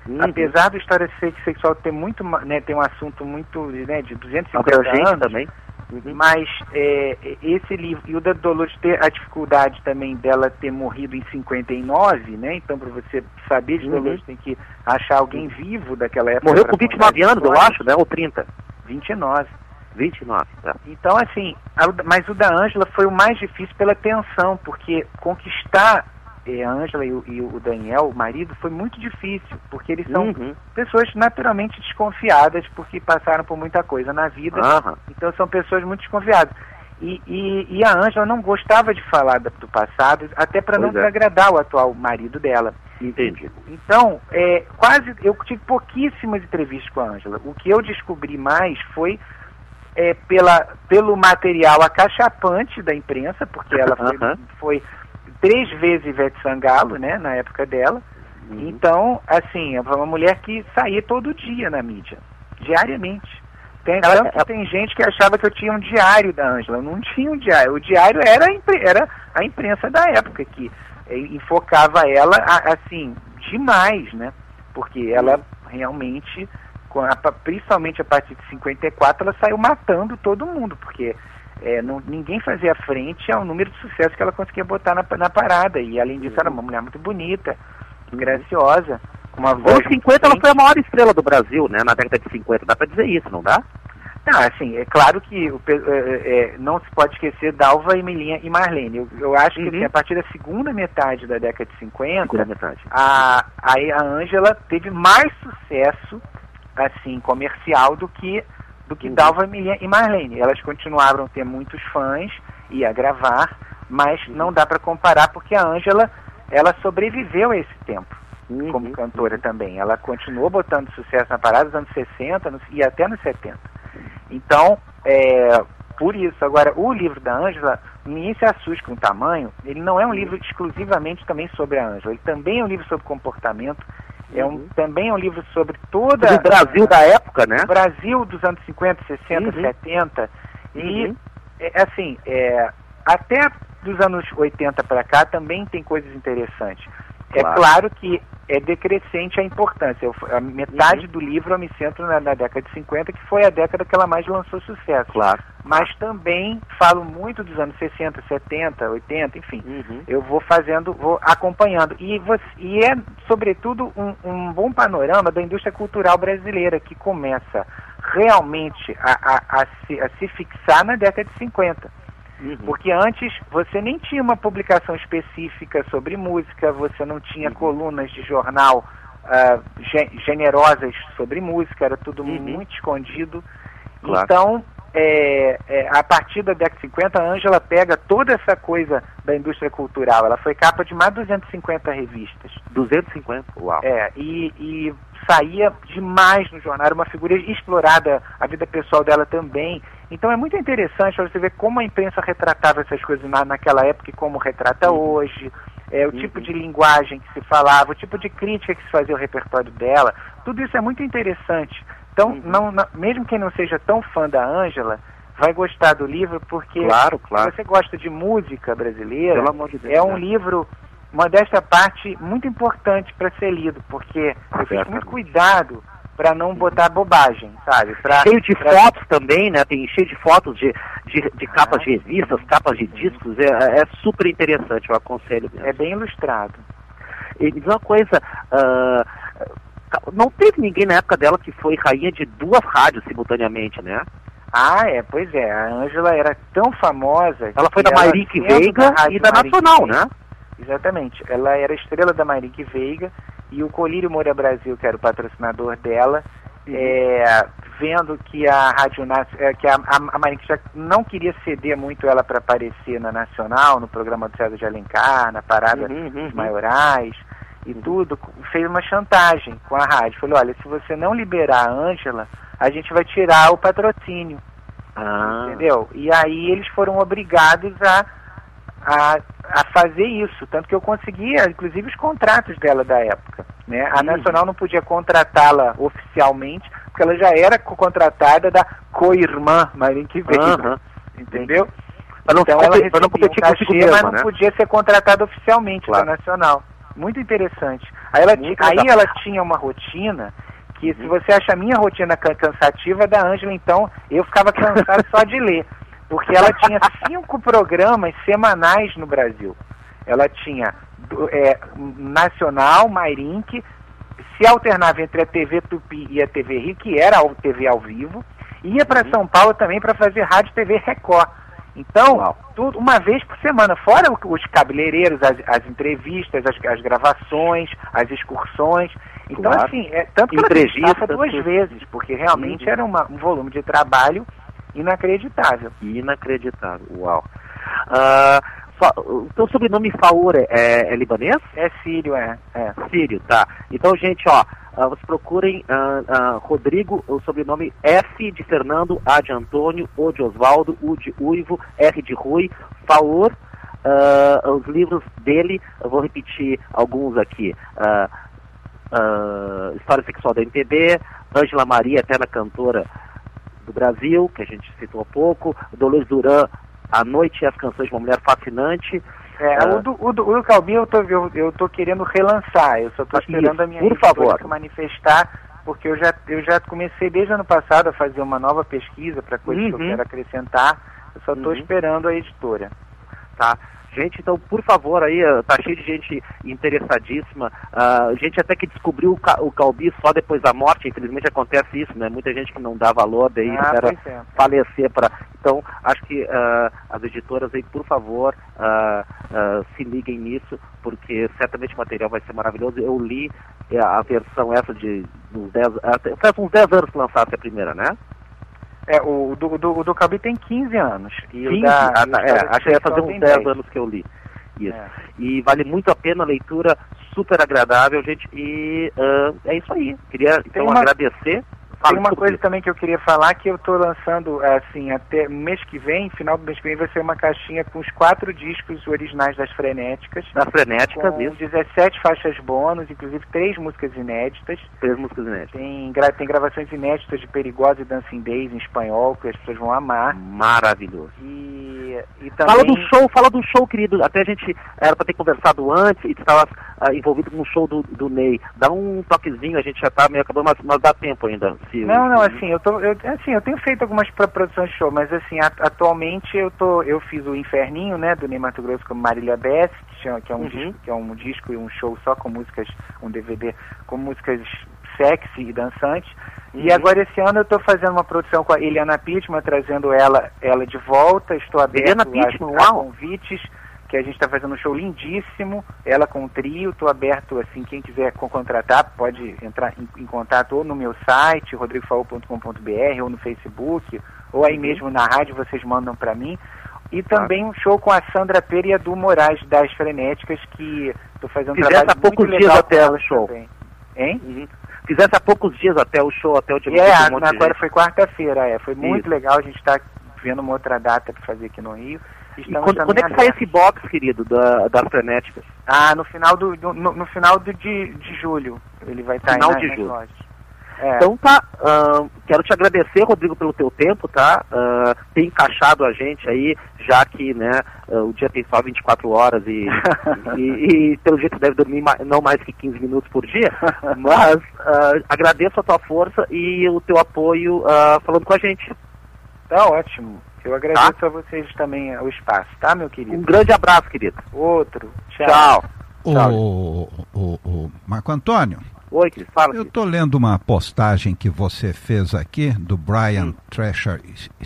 Uhum. Apesar do História Sexual ter muito, ma- né, ter um assunto muito, né, de duzentos e cinquenta Abrangente anos, também. Uhum. mas é, esse livro, e o da Dolores ter a dificuldade também dela ter morrido em cinquenta e nove, né? Então, para você saber de Uhum. Dolores, tem que achar alguém vivo daquela época. Morreu pra com vinte e nove contar a anos, eu história. acho, né? Ou trinta? vinte e nove. vinte e nove, tá. Então, assim, a- mas o da Ângela foi o mais difícil pela tensão, porque conquistar eh, a Ângela e, o- e o Daniel, o marido, foi muito difícil, porque eles são Uhum. pessoas naturalmente desconfiadas, porque passaram por muita coisa na vida, Aham. então são pessoas muito desconfiadas. E, e, e a Ângela não gostava de falar da- do passado, até para não Pois é. desagradar o atual marido dela. Entendi. Então, é, quase, eu tive pouquíssimas entrevistas com a Ângela. O que eu descobri mais foi é, pela, pelo material acachapante da imprensa, porque ela foi, Aham. foi três vezes Ivete Sangalo, né, na época dela. Uhum. Então, assim, é uma mulher que saía todo dia na mídia, diariamente. Tem, Ela- tanto ela- tem gente que achava que eu tinha um diário da Ângela. Eu não tinha um diário. O diário era a, impre- era a imprensa da época, que eh, enfocava ela, a- assim, demais, né? Porque ela realmente, com a- principalmente a partir de cinquenta e quatro, ela saiu matando todo mundo, porque eh, não, ninguém fazia frente ao número de sucesso que ela conseguia botar na, na parada. E, além disso, era uma mulher muito bonita, graciosa, com uma voz... Nos cinquenta ela foi a maior estrela do Brasil, né? Na década de cinquenta, dá pra dizer isso, não dá? Não, assim, é claro que o pe- é, é, não se pode esquecer Dalva, Emilinha e Marlene. Eu, eu acho que Uhum. assim, a partir da segunda metade da década de cinquenta, Segunda metade. a, a, a Ângela teve mais sucesso, assim, comercial do que, do que Uhum. Dalva, Emilinha e Marlene. Elas continuaram a ter muitos fãs e a gravar, mas Uhum. não dá para comparar porque a Ângela, ela sobreviveu a esse tempo Uhum. como cantora também. Ela continuou botando sucesso na parada nos anos sessenta nos- e até nos setenta. Então, é, por isso, agora, o livro da Ângela, ninguém se assuste com o tamanho, ele não é um livro exclusivamente também sobre a Ângela, ele também é um livro sobre comportamento, é um, Uhum. também é um livro sobre toda... Do Brasil da época, né? o Brasil dos anos cinquenta, sessenta, Uhum. setenta, e, Uhum. é, assim, é, até dos anos oitenta para cá também tem coisas interessantes. É Claro. claro que é decrescente a importância. Eu, a metade Uhum. do livro eu me centro na, na década de cinquenta, que foi a década que ela mais lançou sucesso. Claro. Mas também falo muito dos anos sessenta, setenta, oitenta, enfim. Uhum. Eu vou fazendo, vou acompanhando. E, você, e é, sobretudo, um, um bom panorama da indústria cultural brasileira, que começa realmente a, a, a, se, a se fixar na década de cinquenta. Uhum. Porque antes você nem tinha uma publicação específica sobre música, você não tinha Uhum. colunas de jornal ah, ge- generosas sobre música, era tudo Uhum. muito escondido. Claro. Então, é, é, a partir da década de cinquenta, a Ângela pega toda essa coisa da indústria cultural. Ela foi capa de mais de duzentas e cinquenta revistas. duzentos e cinquenta, uau. É, e, e saía demais no jornal, era uma figura explorada, a vida pessoal dela também. Então é muito interessante para você ver como a imprensa retratava essas coisas na, naquela época e como retrata Uhum. hoje, é, o Uhum. tipo de linguagem que se falava, o tipo de crítica que se fazia ao repertório dela. Tudo isso é muito interessante. Então, Uhum. não, não- mesmo quem não seja tão fã da Ângela, vai gostar do livro, porque Claro, claro. se você gosta de música brasileira, Pelo amor de Deus, é um né? livro, uma desta parte, muito importante para ser lido, porque eu fiz Certamente. muito cuidado para não botar bobagem, sabe? Pra, Cheio de pra- fotos também, né? Tem cheio de fotos de, de, de capas de revistas, capas de discos. É, é super interessante, eu aconselho mesmo. É bem ilustrado. E diz uma coisa, ah, não teve ninguém na época dela que foi rainha de duas rádios simultaneamente, né? Ah, é, pois é. A Ângela era tão famosa. Ela foi que da Mairique sendo Veiga Rádio e da Mairique Nacional, Veiga, né? Exatamente. Ela era estrela da Mairique Veiga e o Colírio Moura Brasil, que era o patrocinador dela, Uhum. é, vendo que a Rádio Nas- é, que a, a, a Mairique já não queria ceder muito ela para aparecer na Nacional, no programa do César de Alencar, na parada Uhum, uhum. dos maiorais e tudo, fez uma chantagem com a rádio. Falou, olha, se você não liberar a Ângela, a gente vai tirar o patrocínio. Ah, Entendeu? E aí eles foram obrigados a, a, a fazer isso. Tanto que eu conseguia, inclusive, os contratos dela da época. Né? A Uhum. Nacional não podia contratá-la oficialmente, porque ela já era co- contratada da co-irmã Mairique Veiga. Aham. Entendeu? Pra não, Então competir- ela pra não recebia um competir consigo cachê, mas mesma, não né? podia ser contratada oficialmente Claro. da Nacional. Muito interessante. Aí ela, Muito ti- aí legal. ela tinha uma rotina que, se você acha a minha rotina can- cansativa, da Ângela, então, eu ficava cansado só de ler. Porque ela tinha cinco programas semanais no Brasil. Ela tinha do- é, Nacional, Mairink, se alternava entre a T V Tupi e a T V Rio, que era a T V ao vivo, e ia para São Paulo também para fazer Rádio T V Record. Então, Uau. tudo, uma vez por semana, fora o- os cabeleireiros, as, as entrevistas, as, as gravações, as excursões. Então, Claro. assim, é, tanto que ela Entrevistas, estava duas tudo. vezes, porque realmente Uhum. era uma- um volume de trabalho inacreditável. Inacreditável, uau. Ah, fa- o teu sobrenome Faur é, é, é libanês? É sírio, é. é. Sírio, tá. Então, gente, ó, ah, vocês procurem ah, ah, Rodrigo, o sobrenome F de Fernando, A de Antônio, O de Osvaldo, U de Uivo, R de Rui, Faur. Ah, os livros dele, eu vou repetir alguns aqui. Ah, ah, História Sexual da M P B, Ângela Maria, Eterna Cantora do Brasil, que a gente citou há pouco, Dolores Duran, A Noite e as Canções de uma Mulher Fascinante. É, Ah. o do, o do, o do Calbi eu tô, eu, eu tô querendo relançar, eu só tô Isso, esperando a minha por editora favor. se manifestar, porque eu já, eu já comecei desde ano passado a fazer uma nova pesquisa para coisas que eu Uhum. quero acrescentar, eu só tô Uhum. esperando a editora. Tá? Gente, então, por favor, aí, ah, tá cheio de gente interessadíssima, ah, gente até que descobriu o, Ca- o Calbi só depois da morte, infelizmente acontece isso, né? Muita gente que não dá valor, daí Ah, espera pois é. falecer para... Então, acho que ah, as editoras aí, por favor, ah, ah, se liguem nisso, porque certamente o material vai ser maravilhoso. Eu li eh, a versão essa de uns dez... até- Faz uns dez anos que lançasse a primeira, né? É, o do, do, o do Calbi tem quinze anos. E o quinze? da, Ah, o tá, da é, acho que ia fazer Sexual uns tem dez dez. anos que eu li. Isso. É. E vale muito a pena a leitura, super agradável, gente. E ah, é isso aí. Queria então uma- agradecer. Tem Fala, uma desculpa. coisa também que eu queria falar, que eu tô lançando, assim, até mês que vem, final do mês que vem, vai ser uma caixinha com os quatro discos originais das Frenéticas. Das frenéticas, Com isso. dezessete faixas bônus, inclusive três músicas inéditas. Três músicas inéditas. Tem, gra tem gravações inéditas de Perigosa e Dancing Days em espanhol, que as pessoas vão amar. Maravilhoso. E, e também... Fala do show, fala do show, querido. Até a gente era para ter conversado antes e tu estava ah, envolvido com o show do, do Ney. Dá um toquezinho, a gente já tá meio acabando, mas, mas dá tempo ainda. Se, Não, não, se- assim, eu tô, eu, assim, eu tenho feito algumas pro- produções de show, mas assim, a- atualmente eu tô, eu fiz o Inferninho, né, do Ney Mato Grosso com Marília Bess, que, chama- que é um Uhum. disco, que é um disco e um show só com músicas, um D V D com músicas sexy e dançantes. E Uhum. agora esse ano eu tô fazendo uma produção com a Eliana Pittman, trazendo ela, ela de volta, estou aberto Eliana a- Pittman, a, uau! convites, que a gente está fazendo um show lindíssimo, ela com o trio, estou aberto, assim, quem quiser co- contratar, pode entrar em, em contato ou no meu site, rodrigo faú ponto com ponto b r, ou no Facebook, ou aí Uhum. mesmo na rádio, vocês mandam para mim. E também um show com a Sandra Pera e a Du Moraes, das Frenéticas, que estou fazendo um Fizesse trabalho há poucos muito dias legal até com o elas show. também. Hein? Uhum. Fizesse há poucos dias até o show, até o dia E é, um monte de agora gente. foi quarta-feira, é, foi muito Isso. legal, a gente está vendo uma outra data para fazer aqui no Rio. E Estamos quando, também quando é que sai abertos. esse box, querido, da, das frenéticas? Ah, no final do, do- no, no final do, de, de julho ele vai estar Final aí na, de nas julho. lojas. É. Então tá, ahn, quero te agradecer, Rodrigo, pelo teu tempo, tá? Ahn, ter encaixado a gente aí, já que, né, ah, o dia tem só vinte e quatro horas e, e, e pelo jeito deve dormir ma- não mais que quinze minutos por dia, mas ah, agradeço a tua força e o teu apoio ah, falando com a gente. Tá ótimo. Eu agradeço a vocês também o espaço, tá, meu Um querido? grande abraço, querido. Outro. Tchau. Tchau. Tchau. O, o, o Marco Antônio, Oi, querido, fala. eu querido. estou lendo uma postagem que você fez aqui do Brian Hum. Thrasher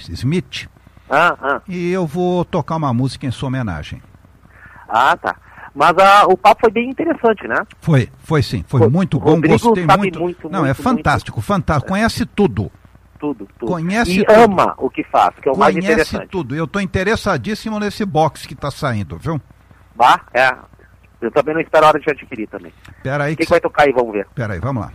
Smith Ah, ah, e eu vou tocar uma música em sua homenagem. ah, tá. Mas ah, o papo foi bem interessante, né? Foi, foi sim, foi O muito bom, Rodrigo gostei sabe muito. muito, Não, muito, é fantástico, fantástico, conhece tudo. Tudo, tudo. Conhece e tudo. ama o que faz, que é o mais Conhece interessante. tudo. Eu estou interessadíssimo nesse box que está saindo, viu? Bah, é. Eu também não espero a hora de adquirir também. Pera aí O que, que, que vai tocar aí? Vamos ver. Pera aí, vamos lá.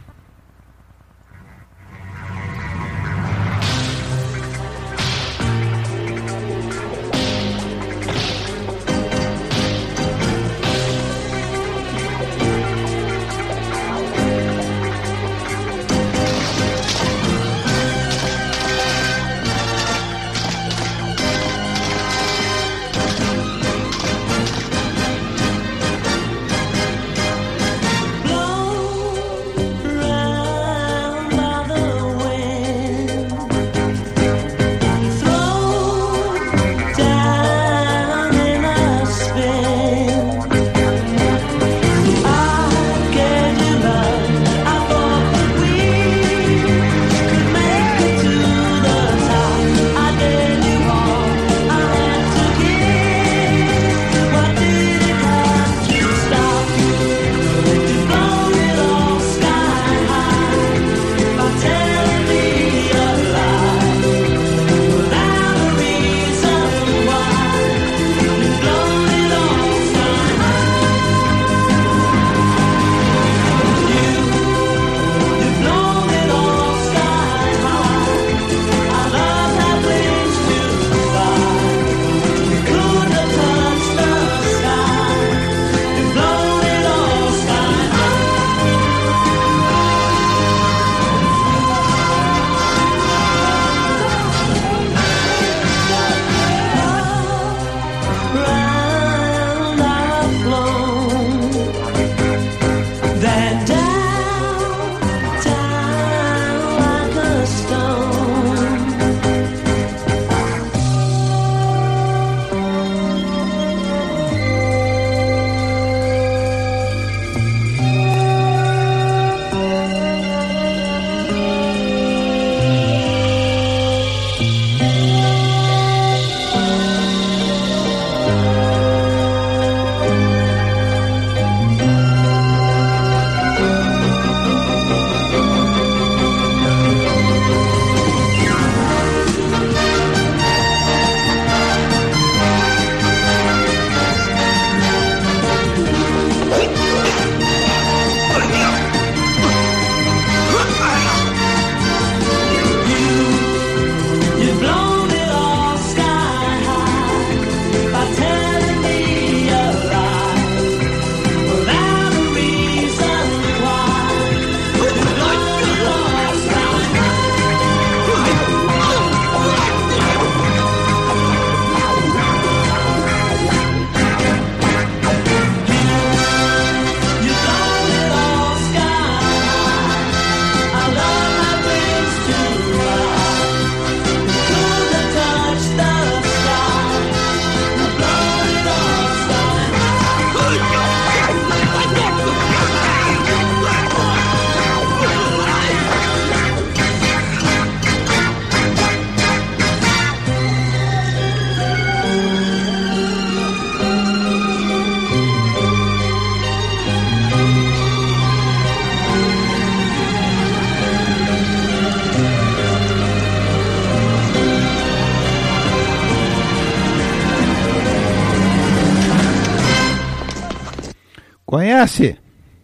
Conhece?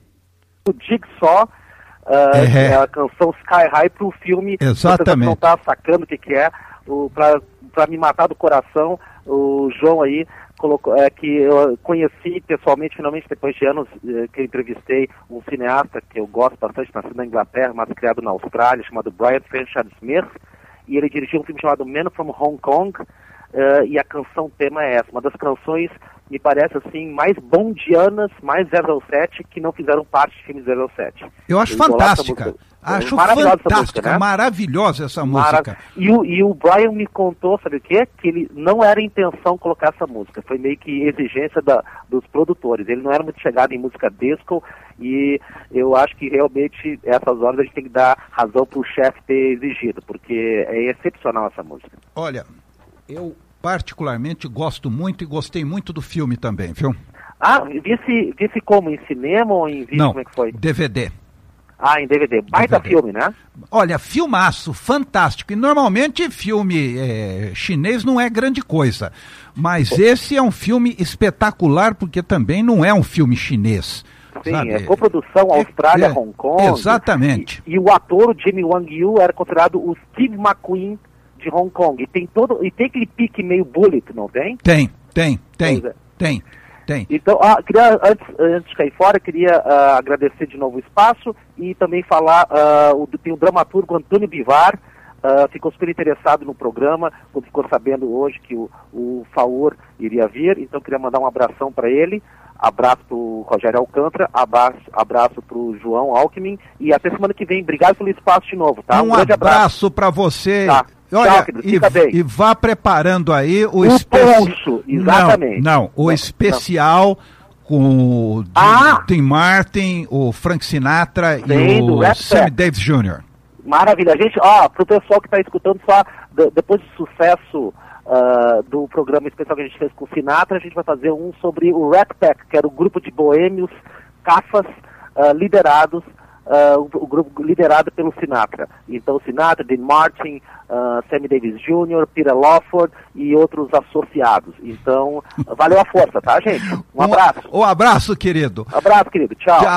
O Jigsaw, uh, É. é a canção Sky High pro filme. Exatamente. Você não tá sacando o que que é, o, pra, pra me matar do coração, o João aí colocou, é, que eu conheci pessoalmente, finalmente, depois de anos é, que eu entrevistei um cineasta que eu gosto bastante, nascido na Inglaterra, mas criado na Austrália, chamado Brian Fairchild Smith, e ele dirigiu um filme chamado Man from Hong Kong, uh, e a canção tema é essa, uma das canções, me parece assim, mais bondianas, mais zero zero sete, que não fizeram parte de filme zero zero sete. Eu acho Eu idolato essa fantástica. música. Acho Maravilhosa essa fantástica, música, né? maravilhosa essa Mara- música. E o, e o Brian me contou, sabe o quê? Que ele não era intenção colocar essa música, foi meio que exigência da, dos produtores. Ele não era muito chegado em música disco e eu acho que realmente essas horas a gente tem que dar razão pro chefe ter exigido, porque é excepcional essa música. Olha, eu particularmente gosto muito e gostei muito do filme também, viu? Ah, visse, visse como? Em cinema ou em vídeo? Não, Como é que foi? D V D. Ah, em D V D. Baita D V D. filme, né? Olha, filmaço, fantástico. E normalmente filme é, chinês não é grande coisa. Mas esse é um filme espetacular, porque também não é um filme chinês. Sim, sabe? é coprodução Austrália, É, Hong Kong. exatamente. E, e o ator, o Jimmy Wang Yu, era considerado o Steve McQueen de Hong Kong. E tem todo, e tem aquele pique meio bullet, não tem? Tem, tem, tem, Pois é. tem, tem. Então, ah, queria, antes, antes de cair fora, queria ah, agradecer de novo o espaço e também falar, ah, o, tem o dramaturgo Antônio Bivar, ah, ficou super interessado no programa, quando ficou sabendo hoje que o, o Faur iria vir, então queria mandar um abração para ele, abraço para o Rogério Alcântara, abraço, abraço para o João Alckmin e até semana que vem. Obrigado pelo espaço de novo, tá? Um, grande abraço para você. Tá. Olha, Tchau, querido. e, Fica bem. e vá preparando aí o, O especial. poncho, exatamente. Não, não, o Não, especial com o Ah! Tim Martin, o Frank Sinatra Sim, e do o Rat Sammy Pack. Davis Júnior Maravilha. Gente, ó, pro pessoal que está escutando, só de- depois do sucesso ah, do programa especial que a gente fez com o Sinatra, a gente vai fazer um sobre o Rat Pack, que era o grupo de boêmios, cafas, ah, liderados, ah, o, o grupo liderado pelo Sinatra. Então, o Sinatra, Dean Martin, ah, Sammy Davis Júnior, Peter Lawford e outros associados. Então, valeu a força, tá, gente? Um abraço. Um, um abraço, querido. Abraço, querido. Tchau. Tchau.